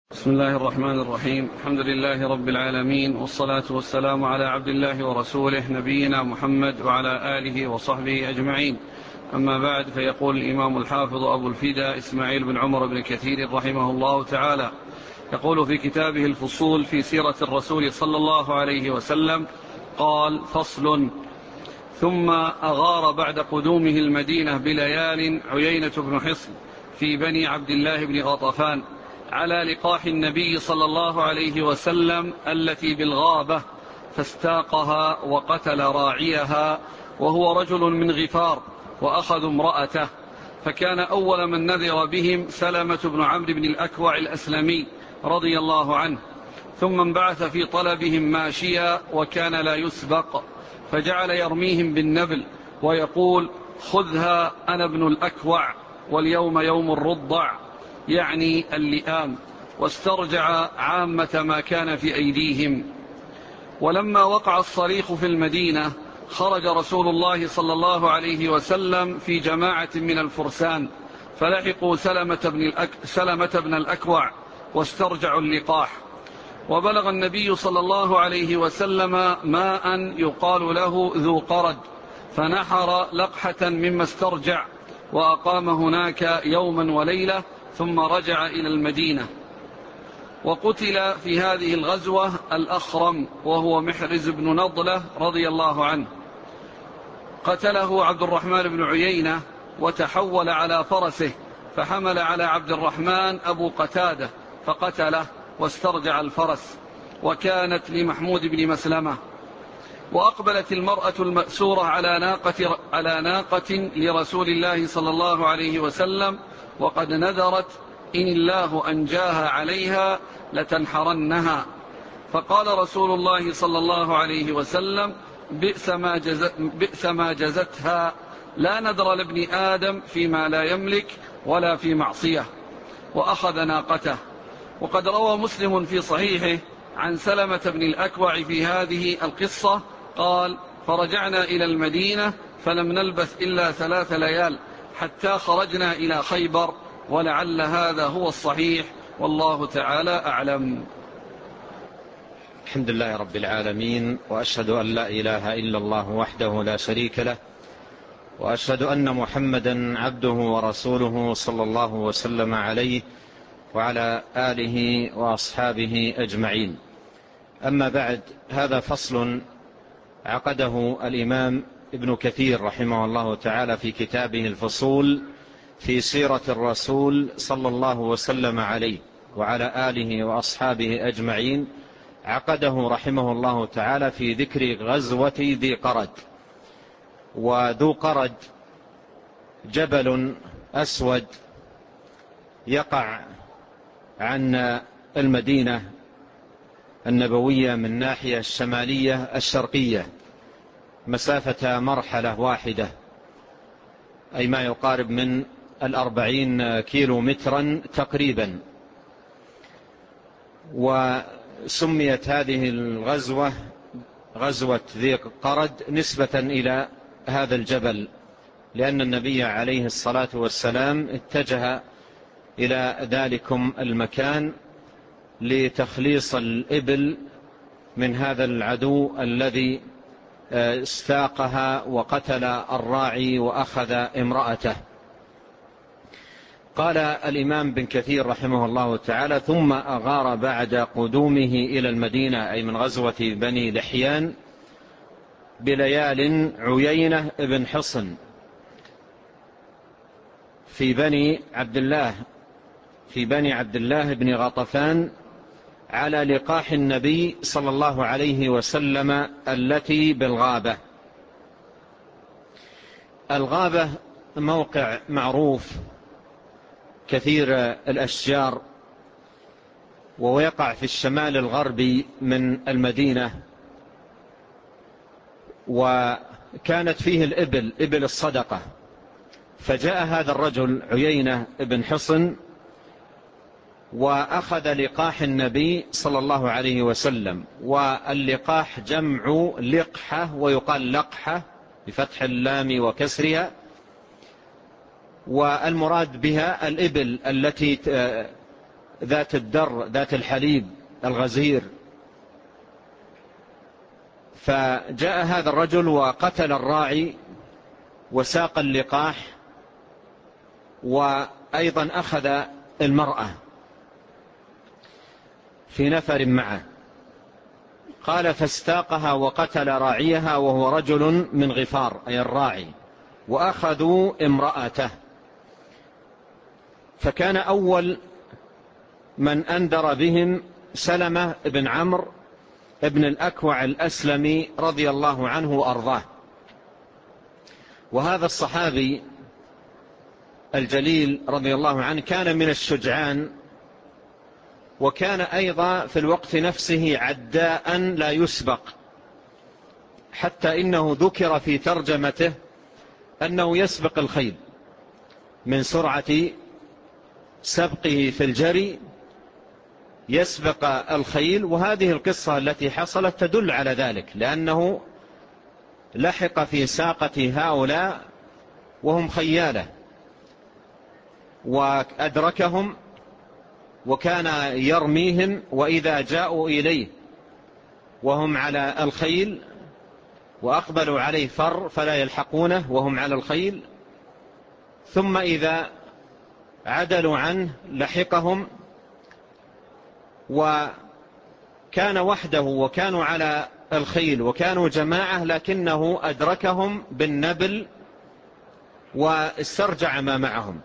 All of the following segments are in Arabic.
بسم الله الرحمن الرحيم. الحمد لله رب العالمين، والصلاة والسلام على عبد الله ورسوله نبينا محمد وعلى آله وصحبه أجمعين. أما بعد، فيقول الإمام الحافظ أبو الفداء إسماعيل بن عمر بن كثير رحمه الله تعالى، يقول في كتابه الفصول في سيرة الرسول صلى الله عليه وسلم، قال: فصل: ثم أغار بعد قدومه المدينة بليال عيينة بن حصن في بني عبد الله بن غطفان على لقاح النبي صلى الله عليه وسلم التي بالغابة، فاستاقها وقتل راعيها وهو رجل من غفار، وأخذوا امرأته. فكان أول من نذر بهم سلمة بن عمرو بن الأكوع الأسلمي رضي الله عنه، ثم انبعث في طلبهم ماشيا وكان لا يسبق، فجعل يرميهم بالنبل ويقول: خذها أنا ابن الأكوع، واليوم يوم الرضع، يعني اللئام، واسترجع عامة ما كان في أيديهم. ولما وقع الصريخ في المدينة، خرج رسول الله صلى الله عليه وسلم في جماعة من الفرسان، فلحقوا سلمة بن الأكوع واسترجعوا اللقاح. وبلغ النبي صلى الله عليه وسلم ماء يقال له ذو قرد، فنحر لقحة مما استرجع، وأقام هناك يوما وليلة، ثم رجع إلى المدينة. وقتل في هذه الغزوة الأخرم، وهو محرز بن نضلة رضي الله عنه. قتله عبد الرحمن بن عيينة، وتحول على فرسه، فحمل على عبد الرحمن أبو قتادة فقتله واسترجع الفرس، وكانت لمحمود بن مسلمة. وأقبلت المرأة المأسورة على ناقة لرسول الله صلى الله عليه وسلم، وقد نذرت إن الله أنجاها عليها لتنحرنها. فقال رسول الله صلى الله عليه وسلم: بئس ما جزتها، لا نذر لابن آدم فيما لا يملك ولا في معصية. وأخذ ناقته. وقد روى مسلم في صحيحه عن سلمة بن الأكوع في هذه القصة قال: فرجعنا إلى المدينة فلم نلبث إلا 3 ليال حتى خرجنا إلى خيبر، ولعل هذا هو الصحيح، والله تعالى أعلم. الحمد لله رب العالمين، وأشهد أن لا إله إلا الله وحده لا شريك له، وأشهد أن محمدا عبده ورسوله صلى الله وسلم عليه وعلى آله وأصحابه أجمعين. أما بعد، هذا فصل عقده الإمام ابن كثير رحمه الله تعالى في كتابه الفصول في سيرة الرسول صلى الله وسلم عليه وعلى آله وأصحابه أجمعين. عقده رحمه الله تعالى في ذكر غزوة ذي قرد. وذو قرد جبل أسود يقع عن المدينة النبوية من ناحية الشمالية الشرقية، مسافة مرحلة واحدة، أي ما يقارب من 40 كيلو مترا تقريبا. وسميت هذه الغزوة غزوة ذي قرد نسبة إلى هذا الجبل، لأن النبي عليه الصلاة والسلام اتجه إلى ذلكم المكان لتخليص الإبل من هذا العدو الذي استاقها وقتل الراعي وأخذ امرأته. قال الإمام بن كثير رحمه الله تعالى: ثم أغار بعد قدومه إلى المدينة، أي من غزوة بني لحيان، بليال عيينة بن حصن في بني عبد الله بن غطفان على لقاح النبي صلى الله عليه وسلم التي بالغابة. الغابة موقع معروف كثير الأشجار، ويقع في الشمال الغربي من المدينة، وكانت فيه الإبل، إبل الصدقة. فجاء هذا الرجل عيينة بن حصن وأخذ لقاح النبي صلى الله عليه وسلم. واللقاح جمع لقحة، ويقال لقحة بفتح اللام وكسرها، والمراد بها الإبل التي ذات الدر ذات الحليب الغزير. فجاء هذا الرجل وقتل الراعي وساق اللقاح، وأيضا أخذ المرأة في نفر معه. قال فاستاقها وقتل راعيها وهو رجل من غفار أي الراعي، وأخذوا امرأته. فكان أول من أنذر بهم سلمة بن عمرو ابن الأكوع الأسلمي رضي الله عنه وأرضاه. وهذا الصحابي الجليل رضي الله عنه كان من الشجعان، وكان أيضا في الوقت نفسه عداء لا يسبق، حتى إنه ذكر في ترجمته أنه يسبق الخيل من سرعة سبقه في الجري، يسبق الخيل. وهذه القصة التي حصلت تدل على ذلك، لأنه لحق في ساقة هؤلاء وهم خيالة وأدركهم، وكان يرميهم، وإذا جاءوا إليه وهم على الخيل وأقبلوا عليه فر فلا يلحقونه وهم على الخيل، ثم إذا عدلوا عنه لحقهم، وكان وحده وكانوا على الخيل وكانوا جماعة، لكنه أدركهم بالنبل واسترجع ما معهم.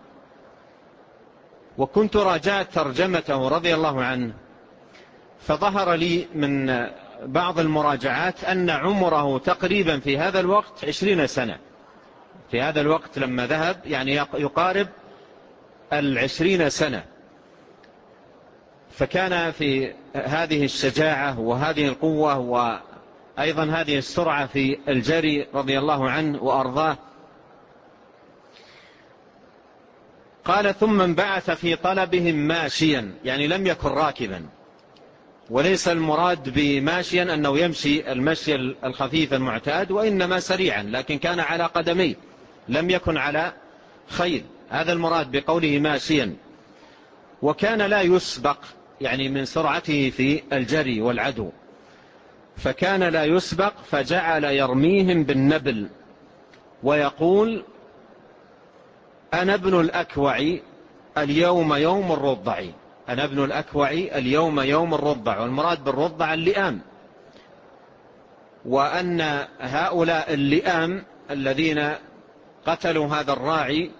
وكنت راجعت ترجمته رضي الله عنه، فظهر لي من بعض المراجعات أن عمره تقريبا في هذا الوقت 20 سنة. في هذا الوقت لما ذهب يعني يقارب 20 سنة. فكان في هذه الشجاعة وهذه القوة وأيضا هذه السرعة في الجري رضي الله عنه وأرضاه. قال ثم انبعث في طلبهم ماشيا، يعني لم يكن راكبا، وليس المراد بماشيا أنه يمشي المشي الخفيف المعتاد، وإنما سريعا، لكن كان على قدميه لم يكن على خيل، هذا المراد بقوله ماشيا. وكان لا يسبق يعني من سرعته في الجري والعدو، فكان لا يسبق، فجعل يرميهم بالنبل ويقول أنا ابن الأكوع اليوم يوم الرضع. أنا ابن الأكوع اليوم يوم الرضع، والمراد بالرضع اللئام، وأن هؤلاء اللئام الذين قتلوا هذا الراعي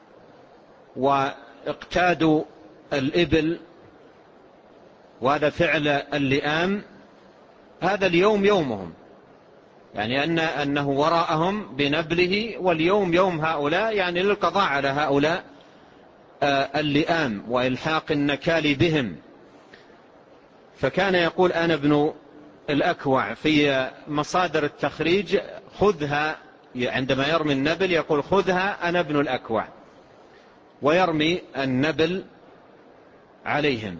واقتادوا الإبل، وهذا فعل اللئام، هذا اليوم يومهم، يعني أنه وراءهم بنبله، واليوم يوم هؤلاء، يعني للقضاء على هؤلاء اللئام وإلحاق النكال بهم. فكان يقول أنا ابن الأكوع. في مصادر التخريج خذها، عندما يرمي النبل يقول خذها أنا ابن الأكوع، ويرمي النبل عليهم.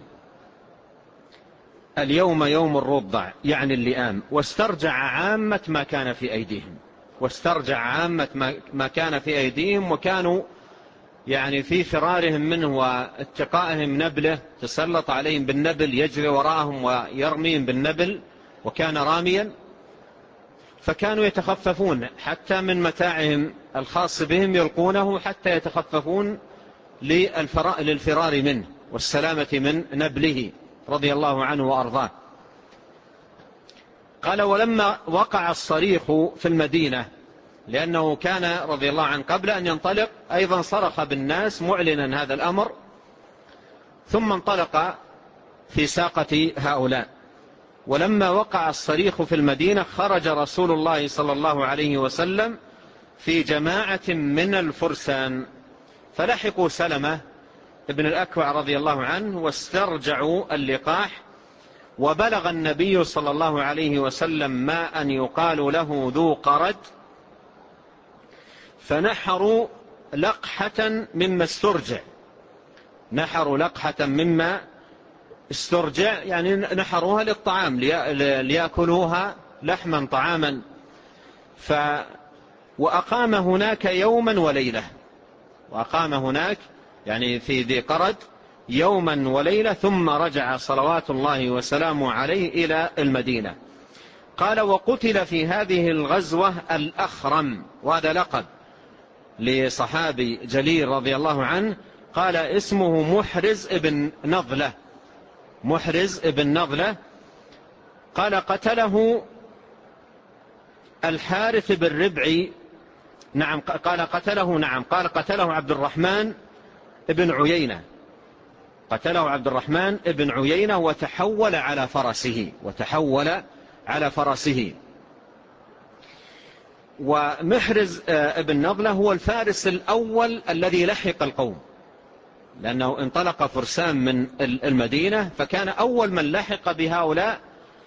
اليوم يوم الرضع يعني اللئام. واسترجع عامة ما كان في أيديهم، واسترجع عامة ما كان في أيديهم، وكانوا يعني في فرارهم منه واتقائهم نبله، تسلط عليهم بالنبل، يجري وراءهم ويرميهم بالنبل، وكان راميا. فكانوا يتخففون حتى من متاعهم الخاص بهم، يلقونه حتى يتخففون للفرار منه والسلامة من نبله رضي الله عنه وأرضاه. قال ولما وقع الصريخ في المدينة، لأنه كان رضي الله عنه قبل أن ينطلق أيضا صرخ بالناس معلنا هذا الأمر، ثم انطلق في ساقة هؤلاء. ولما وقع الصريخ في المدينة خرج رسول الله صلى الله عليه وسلم في جماعة من الفرسان، فلحقوا سلمة ابن الأكوع رضي الله عنه واسترجعوا اللقاح. وبلغ النبي صلى الله عليه وسلم ما أن يقال له ذو قرد، فنحروا لقحة مما استرجع. نحروا لقحة مما استرجع يعني نحروها للطعام ليأكلوها لحما طعاما. وأقام هناك يوما وليلة، وأقام هناك يعني في ذي قرد يوما وليلة ثم رجع صلوات الله وسلامه عليه إلى المدينة. قال وقتل في هذه الغزوة الأخرم، وهذا لقب لصحابي جليل رضي الله عنه، قال اسمه محرز ابن نضلة، محرز ابن نضلة. قال قتله الحارث بن ربعي، نعم قال قتله، نعم قال قتله عبد الرحمن ابن عيينة، قتله عبد الرحمن ابن عيينة وتحول على فرسه، وتحول على فرسه. ومحرز ابن نضلة هو الفارس الأول الذي لحق القوم، لأنه انطلق فرسان من المدينة، فكان أول من لحق بهؤلاء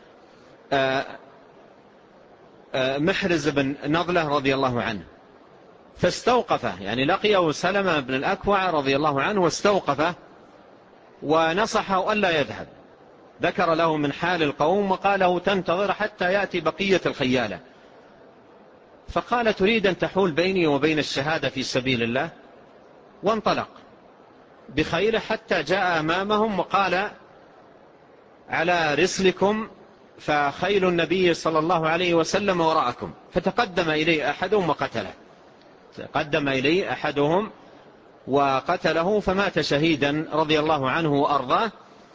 محرز بن نضلة رضي الله عنه، فاستوقفه، يعني لقيه سلمة بن الأكوع رضي الله عنه واستوقفه ونصحه ألا يذهب، ذكر له من حال القوم وقال له تنتظر حتى يأتي بقية الخيالة. فقال تريد أن تحول بيني وبين الشهادة في سبيل الله؟ وانطلق بخيله حتى جاء أمامهم وقال على رسلكم فخيل النبي صلى الله عليه وسلم وراءكم. فتقدم إليه أحدهم وقتله، تقدم إليه أحدهم وقتله فمات شهيدا رضي الله عنه وأرضاه.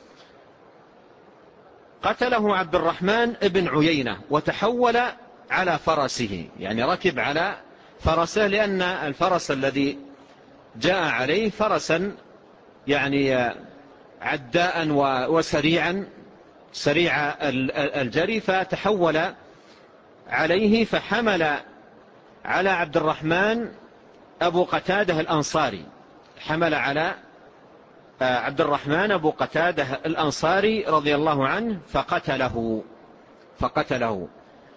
قتله عبد الرحمن ابن عيينة وتحول على فرسه، يعني ركب على فرسه، لأن الفرس الذي جاء عليه فرسا يعني عداء وسريعا سريع الجري، فتحول عليه فحمل على عبد الرحمن أبو قتادة الأنصاري، حمل على عبد الرحمن أبو قتادة الأنصاري رضي الله عنه فقتله.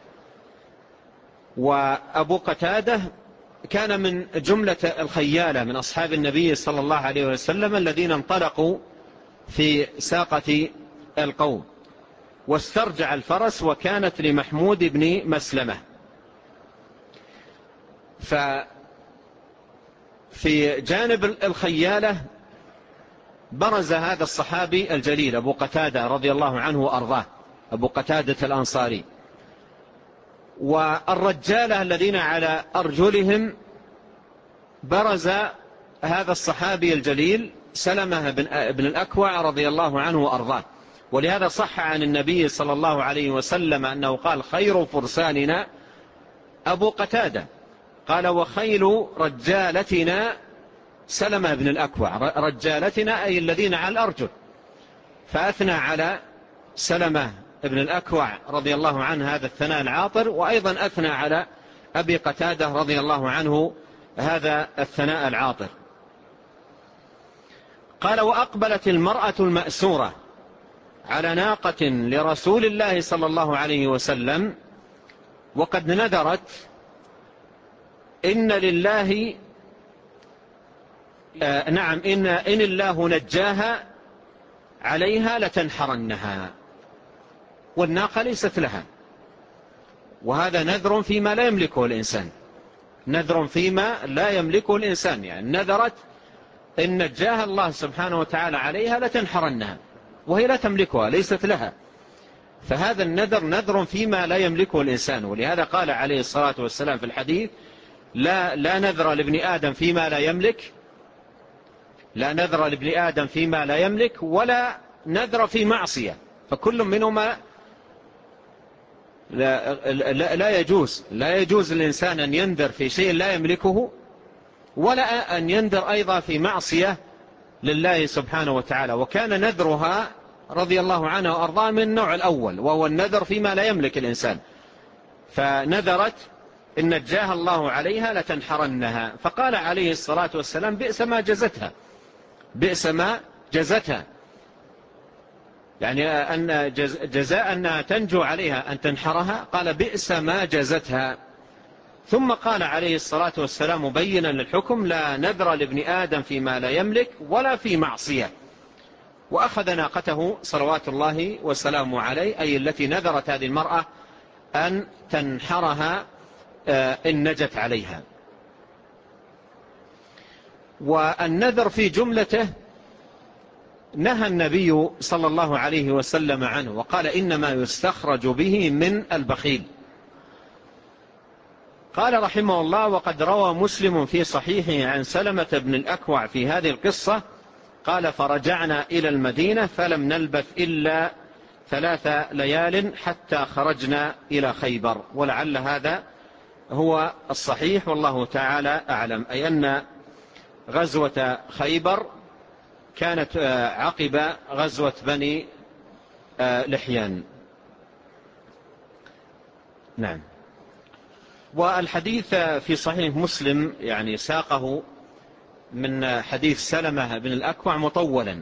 وأبو قتادة كان من جملة الخيالة من أصحاب النبي صلى الله عليه وسلم الذين انطلقوا في ساقة القوم، واسترجع الفرس وكانت لمحمود بن مسلمة. ففي جانب الخيالة برز هذا الصحابي الجليل أبو قتادة رضي الله عنه وأرضاه، أبو قتادة الأنصاري. والرجالة الذين على أرجلهم برز هذا الصحابي الجليل سلمة بن الأكوع رضي الله عنه وأرضاه. ولهذا صح عن النبي صلى الله عليه وسلم أنه قال خير فرساننا أبو قتادة، قال وخيل رجالتنا سلمة بن الأكوع، رجالتنا أي الذين على الأرجل، فأثنى على سلمة بن الأكوع رضي الله عنه هذا الثناء العاطر، وأيضا أثنى على أبي قتادة رضي الله عنه هذا الثناء العاطر. قال وأقبلت المرأة المأسورة على ناقة لرسول الله صلى الله عليه وسلم وقد نذرت إن لله نعم إن الله نجاها عليها لتنحرنها، والناقة ليست لها، وهذا نذر فيما لا يملكه الإنسان، نذر فيما لا يملكه الإنسان، يعني نذرت إن نجاها الله سبحانه وتعالى عليها لتنحرنها، وهي لا تملكها ليست لها، فهذا النذر نذر فيما لا يملكه الإنسان. ولهذا قال عليه الصلاة والسلام في الحديث لا نذر لابن آدم فيما لا يملك، لا نذر لابن آدم فيما لا يملك ولا نذر في معصية، فكل منهما لا يجوز الإنسان أن ينذر في شيء لا يملكه، ولا أن ينذر أيضا في معصية لله سبحانه وتعالى. وكان نذرها رضي الله عنه وأرضاه من النوع الأول، وهو النذر فيما لا يملك الإنسان، فنذرت إن نجاها الله عليها لتنحرنها، فقال عليه الصلاة والسلام بئس ما جزتها، بئس ما جزتها، يعني أن جزاء أن تنجو عليها أن تنحرها، قال بئس ما جزتها. ثم قال عليه الصلاة والسلام مبينا للحكم لا نذر لابن آدم فيما لا يملك ولا في معصية، وأخذ ناقته صلوات الله وسلامه عليه، أي التي نذرت هذه المرأة أن تنحرها إن نجت عليها. والنذر في جملته نهى النبي صلى الله عليه وسلم عنه وقال إنما يستخرج به من البخيل. قال رحمه الله: وقد روى مسلم في صحيحه عن سلمة بن الأكوع في هذه القصة قال: فرجعنا إلى المدينة فلم نلبث إلا 3 ليال حتى خرجنا إلى خيبر. ولعل هذا هو الصحيح والله تعالى أعلم، أي أن غزوة خيبر كانت عقب غزوة بني لحيان. نعم. والحديث في صحيح مسلم يعني ساقه من حديث سلمة بن الأكوع مطولا،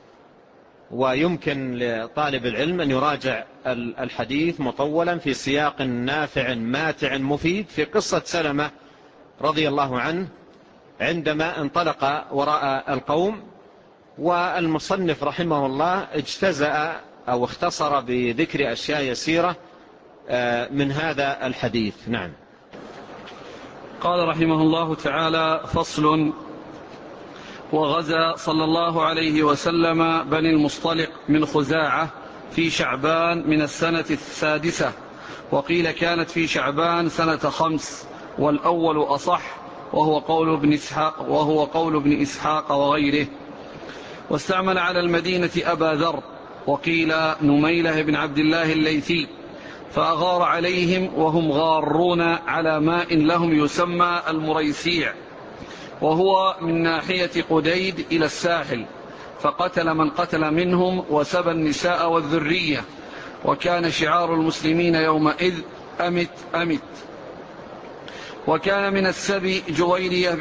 ويمكن لطالب العلم أن يراجع الحديث مطولا في سياق نافع ماتع مفيد في قصة سلمة رضي الله عنه عندما انطلق وراء القوم. والمصنف رحمه الله اجتزأ أو اختصر بذكر أشياء يسيرة من هذا الحديث. نعم. قال رحمه الله تعالى: فصل. وغزا صلى الله عليه وسلم بني المصطلق من خزاعة في شعبان من السنة 6، وقيل كانت في شعبان سنة 5، والأول أصح وهو قول ابن إسحاق وغيره. واستعمل على المدينة أبا ذر، وقيل نميلة بن عبد الله الليثي، فأغار عليهم وهم غارون على ماء لهم يسمى المريسيع، وهو من ناحية قديد إلى الساحل، فقتل من قتل منهم وسبى النساء والذرية. وكان شعار المسلمين يومئذ أمت أمت. وكان من السبي جويرية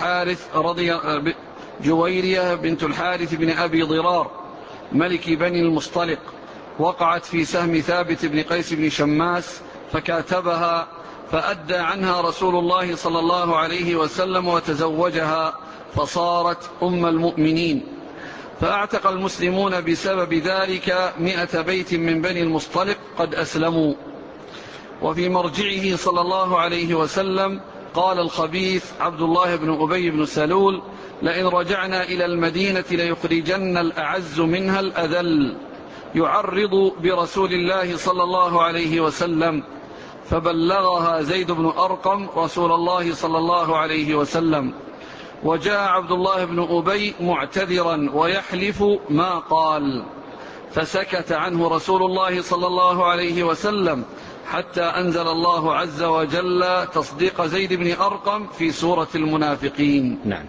بنت الحارث بن أبي ضرار ملك بني المصطلق، وقعت في سهم ثابت بن قيس بن شماس فكاتبها، فأدى عنها رسول الله صلى الله عليه وسلم وتزوجها، فصارت أم المؤمنين. فأعتق المسلمون بسبب ذلك 100 بيت من بني المصطلق قد أسلموا. وفي مرجعه صلى الله عليه وسلم قال الخبيث عبد الله بن أبي بن سلول: لئن رجعنا إلى المدينة ليخرجن الأعز منها الأذل، يعرض برسول الله صلى الله عليه وسلم. فبلغها زيد بن أرقم رسول الله صلى الله عليه وسلم. وجاء عبد الله بن أبي معتذرا ويحلف ما قال، فسكت عنه رسول الله صلى الله عليه وسلم حتى أنزل الله عز وجل تصديق زيد بن أرقم في سورة المنافقين. نعم.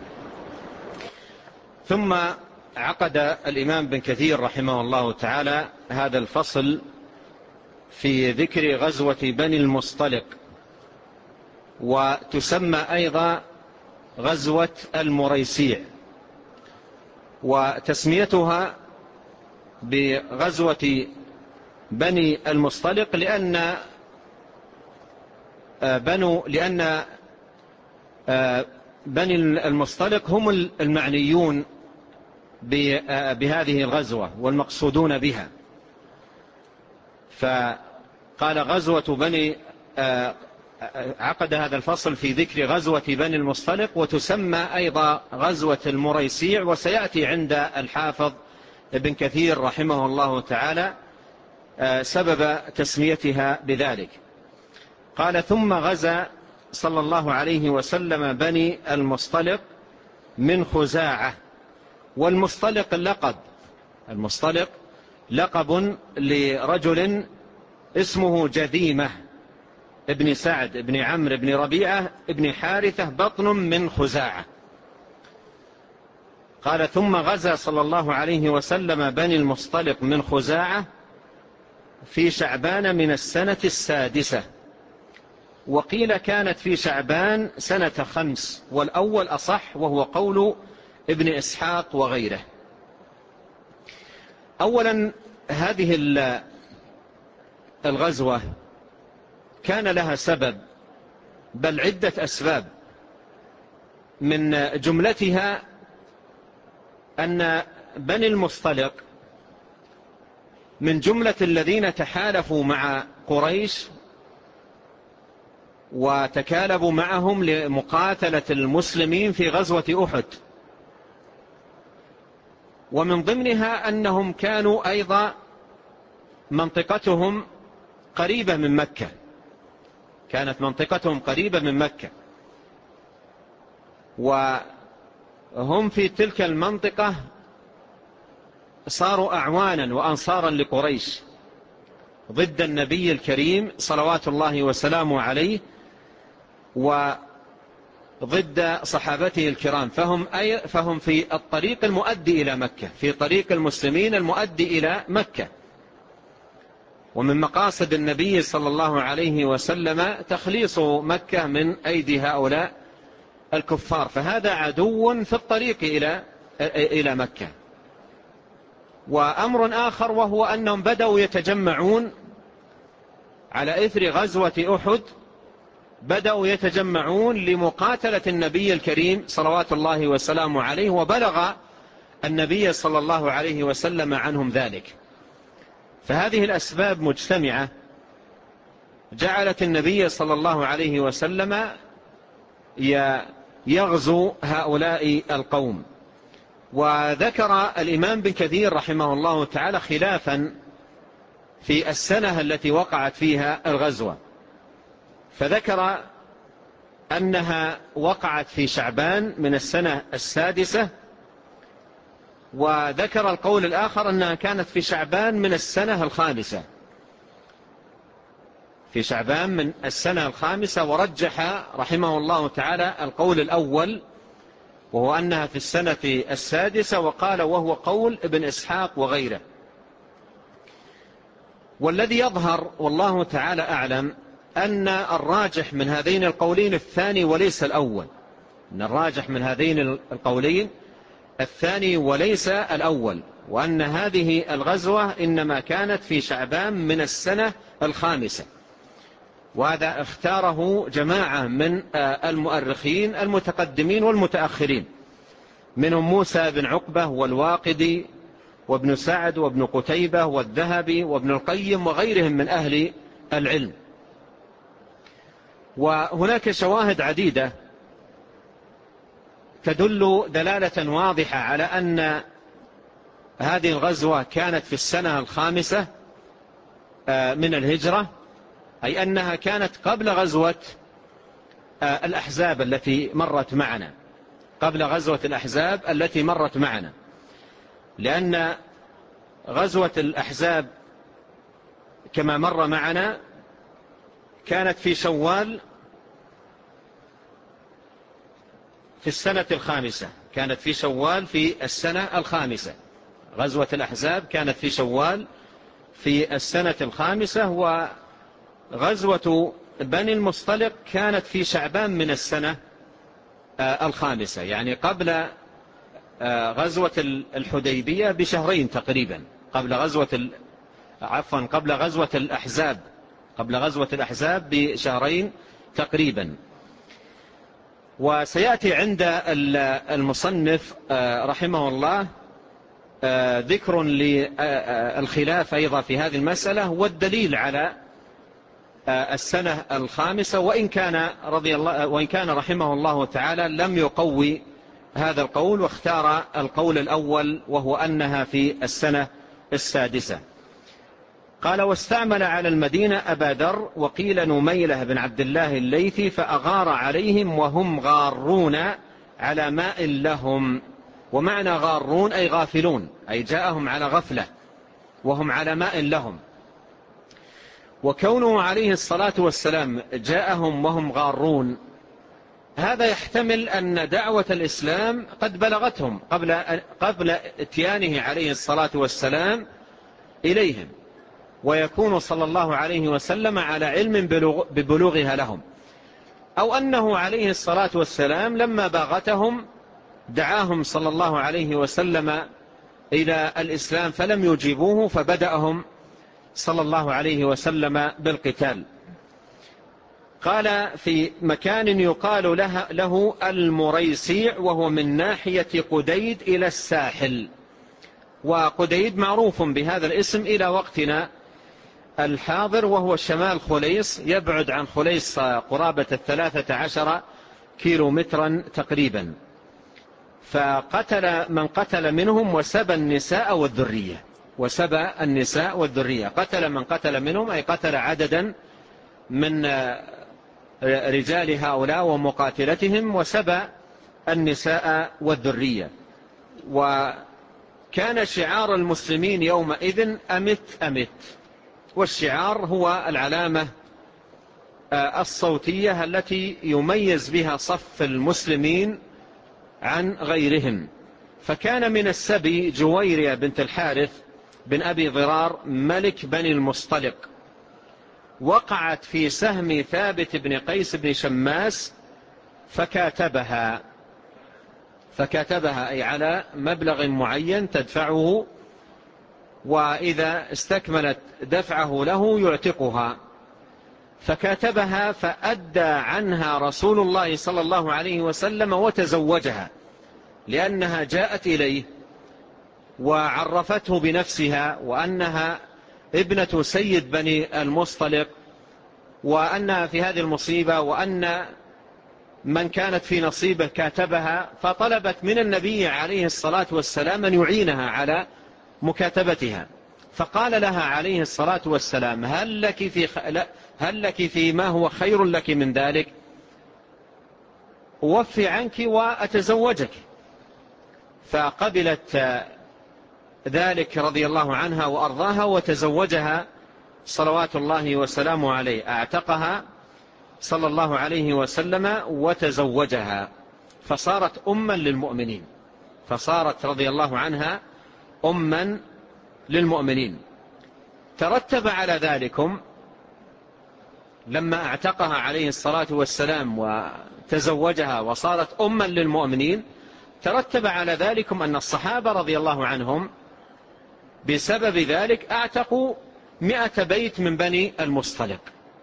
ثم عقد الإمام بن كثير رحمه الله تعالى هذا الفصل في ذكر غزوة بني المصطلق، وتسمى أيضا غزوة المريسيع، وتسميتها بغزوة بني المصطلق لأن بني المصطلق هم المعنيون بهذه الغزوة والمقصودون بها. فقال غزوة بني، عقد هذا الفصل في ذكر غزوة بني المصطلق، وتسمى أيضا غزوة المريسيع، وسيأتي عند الحافظ ابن كثير رحمه الله تعالى سبب تسميتها بذلك. قال: ثم غزا صلى الله عليه وسلم بني المصطلق من خزاعة. والمصطلق لقب، المصطلق لقب لرجل اسمه جذيمة ابن سعد ابن عمرو ابن ربيعة ابن حارثة بطن من خزاعة. قال: ثم غزا صلى الله عليه وسلم بني المصطلق من خزاعة في شعبان من السنة 6، وقيل كانت في شعبان سنة 5، والأول أصح وهو قول ابن إسحاق وغيره. أولا، هذه الغزوة كان لها سبب، بل عدة أسباب، من جملتها أن بني المصطلق من جملة الذين تحالفوا مع قريش وتكالبوا معهم لمقاتلة المسلمين في غزوة أحد. ومن ضمنها أنهم كانوا أيضا منطقتهم قريبة من مكة، كانت منطقتهم قريبة من مكة، وهم في تلك المنطقة صاروا أعوانا وأنصارا لقريش ضد النبي الكريم صلوات الله وسلامه عليه وضد صحابته الكرام، فهم في الطريق المؤدي إلى مكة، في طريق المسلمين المؤدي إلى مكة. ومن مقاصد النبي صلى الله عليه وسلم تخليص مكة من أيدي هؤلاء الكفار، فهذا عدو في الطريق إلى مكة. وأمر آخر وهو أنهم بدأوا يتجمعون على إثر غزوة أحد، بدأوا يتجمعون لمقاتلة النبي الكريم صلوات الله وسلامه عليه، وبلغ النبي صلى الله عليه وسلم عنهم ذلك. فهذه الأسباب مجتمعة جعلت النبي صلى الله عليه وسلم يغزو هؤلاء القوم. وذكر الإمام بن كثير رحمه الله تعالى خلافا في السنة التي وقعت فيها الغزوة، فذكر أنها وقعت في شعبان من السنة السادسة، وذكر القول الآخر أنها كانت في شعبان من السنة الخامسة، في شعبان من السنة الخامسة. ورجح رحمه الله تعالى القول الأول وهو أنها في السنة السادسة، وقال وهو قول ابن إسحاق وغيره. والذي يظهر والله تعالى أعلم أن الراجح من هذين القولين الثاني وليس الأول، أن الراجح من هذين القولين الثاني وليس الأول، وأن هذه الغزوة إنما كانت في شعبان من السنة الخامسة. وهذا اختاره جماعة من المؤرخين المتقدمين والمتأخرين، منهم موسى بن عقبة والواقدي وابن سعد وابن قتيبة والذهبي وابن القيم وغيرهم من أهل العلم. وهناك شواهد عديدة تدل دلالة واضحة على أن هذه الغزوة كانت في السنة الخامسة من الهجرة، أي أنها كانت قبل غزوة الأحزاب التي مرت معنا، قبل غزوة الأحزاب التي مرت معنا، لأن غزوة الأحزاب كما مر معنا كانت في شوال في السنة الخامسة، كانت في شوال في السنة الخامسة. غزوة الأحزاب كانت في شوال في السنة الخامسة، وغزوة بني المصطلق كانت في شعبان من السنة الخامسة، يعني قبل غزوة الحديبية بشهرين تقريبا، قبل غزوة الأحزاب، قبل غزوة الأحزاب بشهرين تقريبا. وسيأتي عند المصنف رحمه الله ذكر للخلاف أيضا في هذه المسألة والدليل على السنة الخامسة، وإن كان رحمه الله تعالى لم يقوي هذا القول، واختار القول الأول وهو أنها في السنة السادسة. قال واستعمل على المدينة أبا ذر وقيل نميلة بن عبد الله الليثي فأغار عليهم وهم غارون على ماء لهم. ومعنى غارون أي غافلون، أي جاءهم على غفلة وهم على ماء لهم. وكونه عليه الصلاة والسلام جاءهم وهم غارون، هذا يحتمل أن دعوة الإسلام قد بلغتهم قبل اتيانه عليه الصلاة والسلام إليهم، ويكون صلى الله عليه وسلم على علم ببلوغها لهم، أو أنه عليه الصلاة والسلام لما باغتهم دعاهم صلى الله عليه وسلم إلى الإسلام فلم يجيبوه، فبدأهم صلى الله عليه وسلم بالقتال. قال في مكان يقال له المريسيع، وهو من ناحية قديد إلى الساحل، وقديد معروف بهذا الاسم إلى وقتنا الحاضر، وهو شمال خليص، يبعد عن خليص قرابة 13 كيلومترا تقريبا. فقتل من قتل منهم وسبى النساء والذرية. وسبى النساء والذرية، قتل من قتل منهم أي قتل عددا من رجال هؤلاء ومقاتلتهم، وسبى النساء والذرية. وكان شعار المسلمين يومئذ أمت أمت، والشعار هو العلامة الصوتية التي يميز بها صف المسلمين عن غيرهم. فكان من السبي جويرية بنت الحارث بن أبي ضرار ملك بني المصطلق، وقعت في سهم ثابت بن قيس بن شماس فكاتبها أي على مبلغ معين تدفعه، وإذا استكملت دفعه له يعتقها. فكاتبها فأدى عنها رسول الله صلى الله عليه وسلم وتزوجها، لأنها جاءت إليه وعرفته بنفسها وأنها ابنة سيد بني المصطلق، وأنها في هذه المصيبة، وأن من كانت في نصيبه كاتبها. فطلبت من النبي عليه الصلاة والسلام أن يعينها على مكاتبتها. فقال لها عليه الصلاة والسلام: هل لك في ما هو خير لك من ذلك؟ أوفي عنك وأتزوجك. فقبلت ذلك رضي الله عنها وأرضاها وتزوجها صلوات الله وسلامه عليه، أعتقها صلى الله عليه وسلم وتزوجها، فصارت أما للمؤمنين، فصارت رضي الله عنها أما للمؤمنين. ترتب على ذلكم لما اعتقها عليه الصلاة والسلام وتزوجها وصارت أما للمؤمنين، ترتب على ذلكم أن الصحابة رضي الله عنهم بسبب ذلك اعتقوا 100 بيت من بني المصطلق،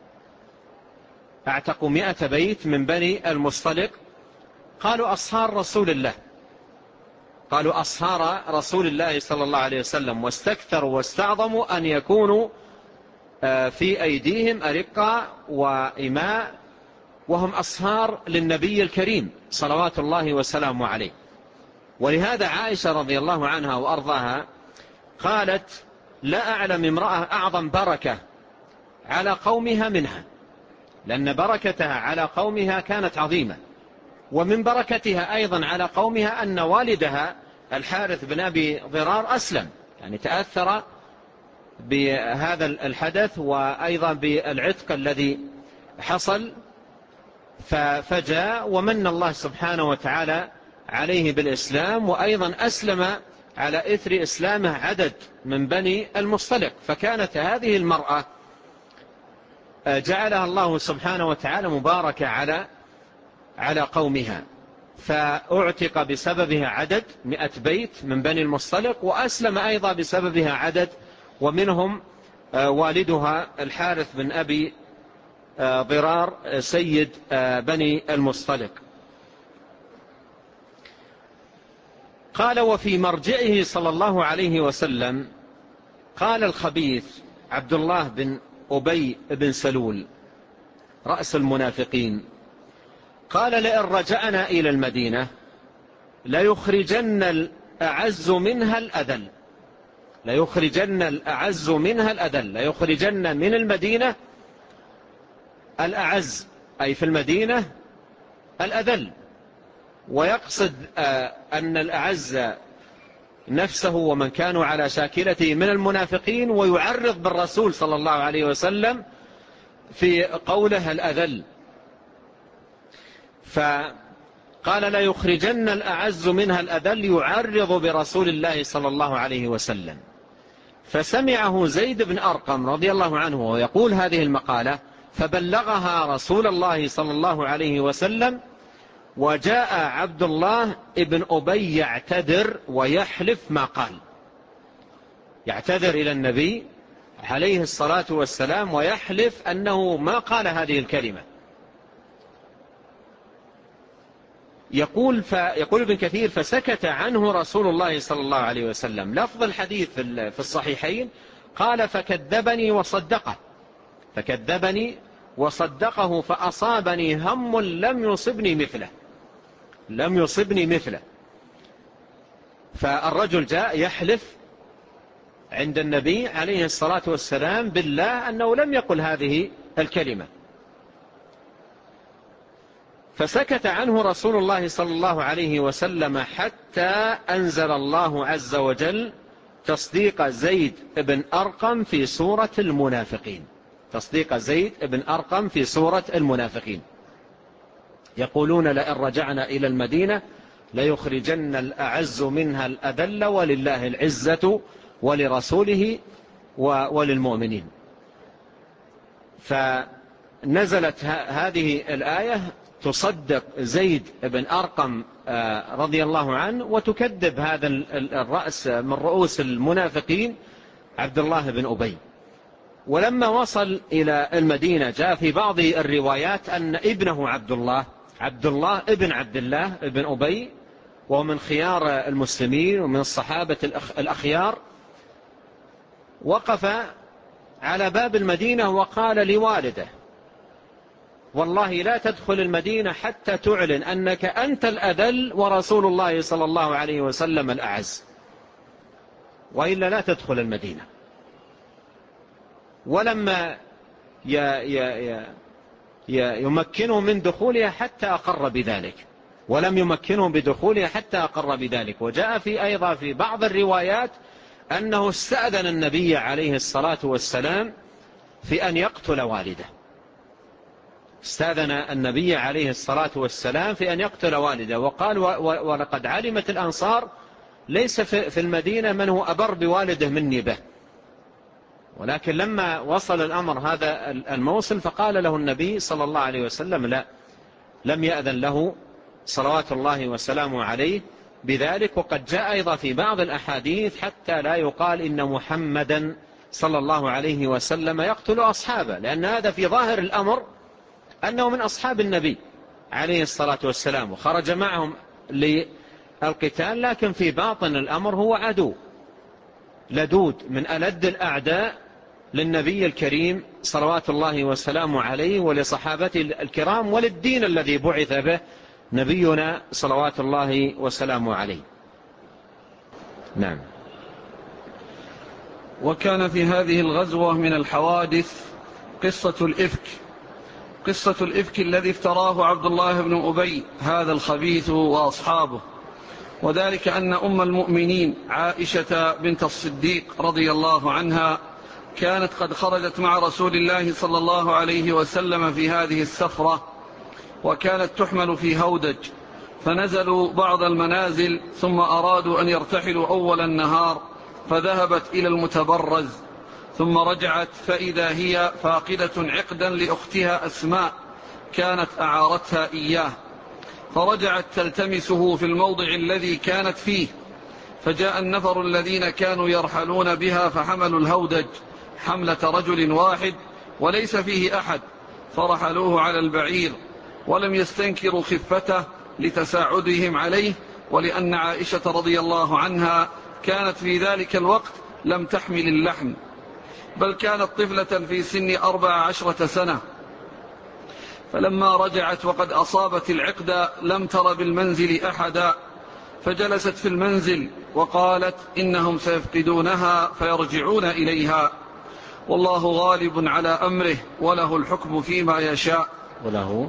اعتقوا 100 بيت من بني المصطلق. قالوا أصهار رسول الله، قالوا أصهار رسول الله صلى الله عليه وسلم، واستكثروا واستعظموا أن يكونوا في أيديهم أرقاء وإماء، وهم أصهار للنبي الكريم صلوات الله وسلامه عليه. ولهذا عائشة رضي الله عنها وأرضاها قالت: لا أعلم امرأة أعظم بركة على قومها منها، لأن بركتها على قومها كانت عظيمة. ومن بركتها أيضا على قومها أن والدها الحارث بن أبي ضرار أسلم، يعني تأثر بهذا الحدث وأيضا بالعتق الذي حصل، فجاء ومن الله سبحانه وتعالى عليه بالإسلام، وأيضا أسلم على إثر إسلامه عدد من بني المصطلق. فكانت هذه المرأة جعلها الله سبحانه وتعالى مباركة على قومها، فأعتق بسببها عدد 100 بيت من بني المصطلق، وأسلم أيضا بسببها عدد، ومنهم والدها الحارث بن أبي ضرار سيد بني المصطلق. قال: وفي مرجعه صلى الله عليه وسلم قال الخبيث عبد الله بن أبي بن سلول رأس المنافقين، قال: لئن رجعنا إلى المدينة ليخرجن الأعز منها الأذل، ليخرجن الأعز منها الأذل، ليخرجن من المدينة الأعز أي في المدينة الأذل. ويقصد أن الأعز نفسه ومن كانوا على شاكلته من المنافقين، ويعرض بالرسول صلى الله عليه وسلم في قوله الأذل. فقال: لا يخرجن الأعز منها الأذل، يعرض برسول الله صلى الله عليه وسلم. فسمعه زيد بن أرقم رضي الله عنه ويقول هذه المقالة، فبلغها رسول الله صلى الله عليه وسلم، وجاء عبد الله ابن أبي يعتذر ويحلف ما قال، يعتذر إلى النبي عليه الصلاة والسلام ويحلف أنه ما قال هذه الكلمة. يقول ابن كثير: فسكت عنه رسول الله صلى الله عليه وسلم. لفظ الحديث في الصحيحين قال: فكذبني وصدقه فأصابني هم لم يصبني مثله. فالرجل جاء يحلف عند النبي عليه الصلاة والسلام بالله أنه لم يقل هذه الكلمة، فسكت عنه رسول الله صلى الله عليه وسلم حتى أنزل الله عز وجل تصديق زيد بن أرقم في سورة المنافقين. تصديق زيد بن أرقم في سورة المنافقين. يقولون لئن رجعنا إلى المدينة ليخرجن الأعز منها الأذل ولله العزة ولرسوله وللمؤمنين. فنزلت هذه الآية تصدق زيد بن أرقم رضي الله عنه، وتكذب هذا الرأس من رؤوس المنافقين عبد الله بن أبي. ولما وصل إلى المدينة جاء في بعض الروايات أن ابنه عبد الله ابن عبد الله ابن أبي، ومن خيار المسلمين ومن الصحابة الأخيار، وقف على باب المدينة وقال لوالده: والله لا تدخل المدينة حتى تعلن أنك أنت الأذل ورسول الله صلى الله عليه وسلم الأعز، وإلا لا تدخل المدينة. ولما يمكنه من دخولها حتى أقر بذلك، ولم يمكنه بدخولها حتى أقر بذلك. وجاء أيضا في بعض الروايات أنه استأذن النبي عليه الصلاة والسلام في أن يقتل والده. استأذن النبي عليه الصلاة والسلام في أن يقتل والده، وقال: ولقد علمت الأنصار ليس في المدينة من هو أبر بوالده مني به. ولكن لما وصل الأمر هذا الموصل فقال له النبي صلى الله عليه وسلم: لا، لم يأذن له صلوات الله وسلامه عليه بذلك. وقد جاء أيضا في بعض الأحاديث حتى لا يقال إن محمدا صلى الله عليه وسلم يقتل أصحابه، لأن هذا في ظاهر الأمر أنه من أصحاب النبي عليه الصلاة والسلام وخرج معهم للقتال، لكن في باطن الأمر هو عدو لدود من ألد الأعداء للنبي الكريم صلوات الله وسلامه عليه ولصحابته الكرام وللدين الذي بعث به نبينا صلوات الله وسلامه عليه. نعم. وكان في هذه الغزوة من الحوادث قصة الإفك الذي افتراه عبد الله بن أبي هذا الخبيث وأصحابه، وذلك أن أم المؤمنين عائشة بنت الصديق رضي الله عنها كانت قد خرجت مع رسول الله صلى الله عليه وسلم في هذه السفرة، وكانت تحمل في هودج، فنزلوا بعض المنازل ثم أرادوا أن يرتحلوا أول النهار، فذهبت إلى المتبرز ثم رجعت فإذا هي فاقدة عقدا لأختها أسماء كانت أعارتها إياه، فرجعت تلتمسه في الموضع الذي كانت فيه، فجاء النفر الذين كانوا يرحلون بها فحملوا الهودج حملة رجل واحد وليس فيه أحد، فرحلوه على البعير ولم يستنكروا خفته لتساعدهم عليه، ولأن عائشة رضي الله عنها كانت في ذلك الوقت لم تحمل اللحم، بل كانت طفلة في سن 14 سنة. فلما رجعت وقد أصابت العقد لم تر بالمنزل أحدا، فجلست في المنزل وقالت: إنهم سيفقدونها فيرجعون إليها، والله غالب على أمره وله الحكم فيما يشاء، وله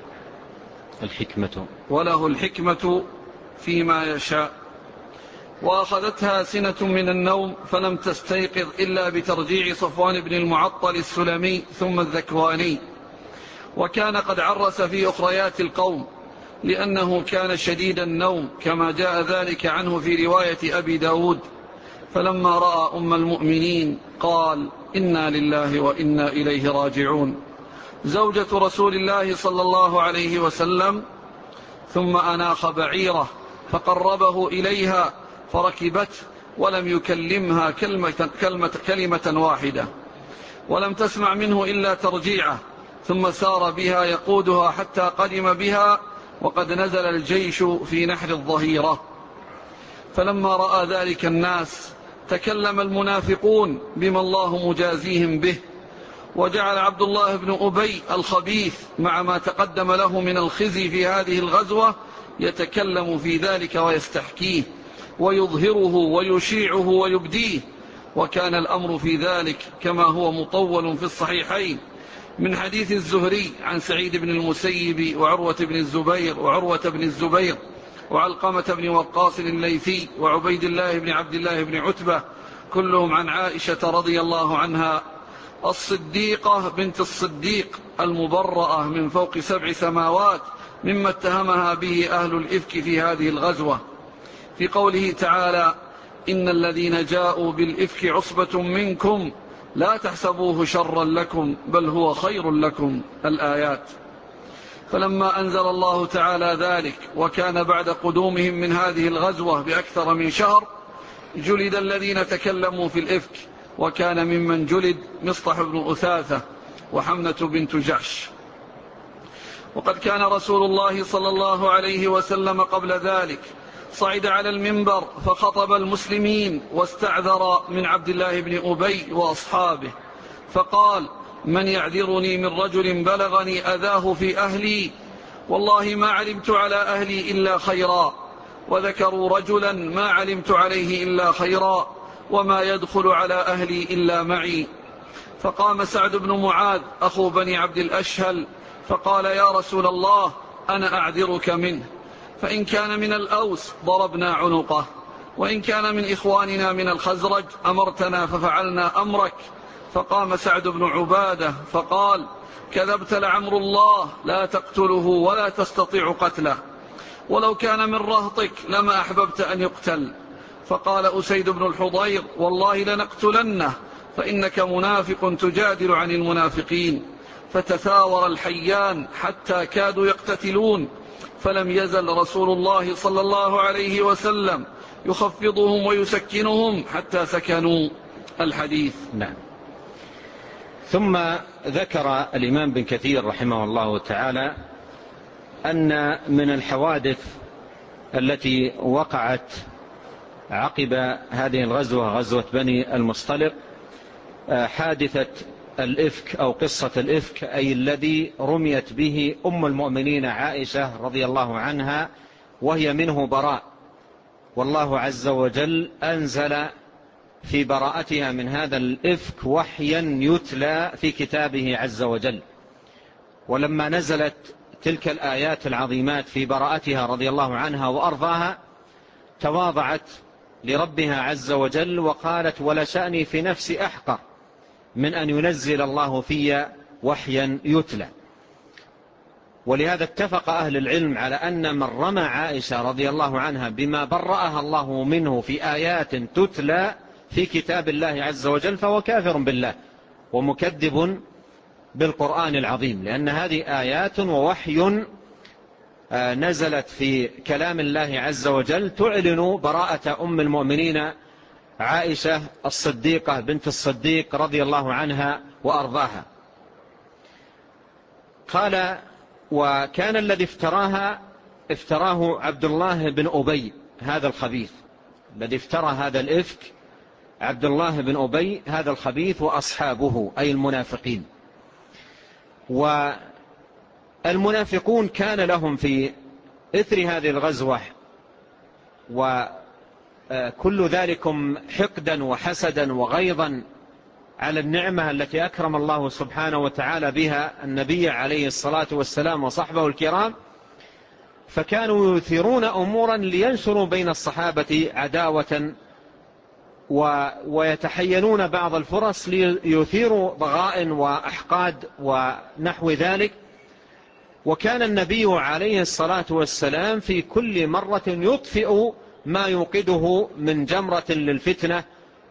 الحكمة فيما يشاء. وأخذتها سنة من النوم فلم تستيقظ إلا بترجيع صفوان بن المعطل السلمي ثم الذكواني، وكان قد عرس في أخريات القوم لأنه كان شديد النوم كما جاء ذلك عنه في رواية أبي داود. فلما رأى أم المؤمنين قال: إنا لله وإنا إليه راجعون، زوجة رسول الله صلى الله عليه وسلم، ثم أناخ بعيره فقربه إليها فركبته ولم يكلمها كلمة واحدة، ولم تسمع منه إلا ترجيعه، ثم سار بها يقودها حتى قدم بها وقد نزل الجيش في نحر الظهيرة. فلما رأى ذلك الناس تكلم المنافقون بما الله مجازيهم به، وجعل عبد الله بن أبي الخبيث مع ما تقدم له من الخزي في هذه الغزوة يتكلم في ذلك ويستحكيه، ويظهره ويشيعه ويبديه، وكان الأمر في ذلك كما هو مطول في الصحيحين من حديث الزهري عن سعيد بن المسيب وعروة بن الزبير وعلقمة بن وقاص الليثي وعبيد الله بن عبد الله بن عتبة كلهم عن عائشة رضي الله عنها الصديقة بنت الصديق المبرأة من فوق 7 سماوات مما اتهمها به أهل الإفك في هذه الغزوة، في قوله تعالى: إن الذين جاءوا بالإفك عصبة منكم لا تحسبوه شرا لكم بل هو خير لكم، الآيات. فلما أنزل الله تعالى ذلك وكان بعد قدومهم من هذه الغزوة بأكثر من شهر جلد الذين تكلموا في الإفك، وكان ممن جلد مصطح بن أثاثة وحمنة بنت جحش. وقد كان رسول الله صلى الله عليه وسلم قبل ذلك صعد على المنبر فخطب المسلمين واستعذر من عبد الله بن أبي وأصحابه فقال: من يعذرني من رجل بلغني أذاه في أهلي؟ والله ما علمت على أهلي إلا خيرا. وذكروا رجلا ما علمت عليه إلا خيرا وما يدخل على أهلي إلا معي. فقام سعد بن معاذ أخو بني عبد الأشهل فقال: يا رسول الله أنا أعذرك منه، فإن كان من الأوس ضربنا عنقه، وإن كان من إخواننا من الخزرج أمرتنا ففعلنا أمرك. فقام سعد بن عبادة فقال: كذبت لعمر الله، لا تقتله ولا تستطيع قتله، ولو كان من رهطك لما أحببت أن يقتل. فقال أسيد بن الحضير: والله لنقتلنه، فإنك منافق تجادل عن المنافقين. فتثاور الحيان حتى كادوا يقتتلون، فلم يزل رسول الله صلى الله عليه وسلم يخفضهم ويسكنهم حتى سكنوا. الحديث. نعم. ثم ذكر الإمام بن كثير رحمه الله تعالى أن من الحوادث التي وقعت عقب هذه الغزوة، غزوة بني المصطلق، حادثة الإفك أو قصة الإفك، أي الذي رميت به أم المؤمنين عائشة رضي الله عنها وهي منه براء، والله عز وجل أنزل في براءتها من هذا الإفك وحيا يتلى في كتابه عز وجل. ولما نزلت تلك الآيات العظيمات في براءتها رضي الله عنها وأرضاها تواضعت لربها عز وجل وقالت: ولا شأني في نفسي أحقر من أن ينزل الله في وحيا يتلى. ولهذا اتفق أهل العلم على أن من رمى عائشة رضي الله عنها بما برأها الله منه في آيات تتلى في كتاب الله عز وجل فهو كافر بالله ومكذب بالقرآن العظيم، لأن هذه آيات ووحي نزلت في كلام الله عز وجل تعلن براءة أم المؤمنين عائشة الصديقة بنت الصديق رضي الله عنها وأرضاها. قال: وكان الذي افتراه عبد الله بن أبي هذا الخبيث، الذي افترى هذا الإفك عبد الله بن أبي هذا الخبيث وأصحابه أي المنافقين. والمنافقون كان لهم في إثر هذه الغزوة وكل ذلكم حقدا وحسدا وغيظا على النعمة التي أكرم الله سبحانه وتعالى بها النبي عليه الصلاة والسلام وصحبه الكرام، فكانوا يثيرون أمورا لينشروا بين الصحابة عداوة ويتحينون بعض الفرص ليثيروا ضغائن وأحقاد ونحو ذلك. وكان النبي عليه الصلاة والسلام في كل مرة يطفئ ما يوقده من جمرة للفتنة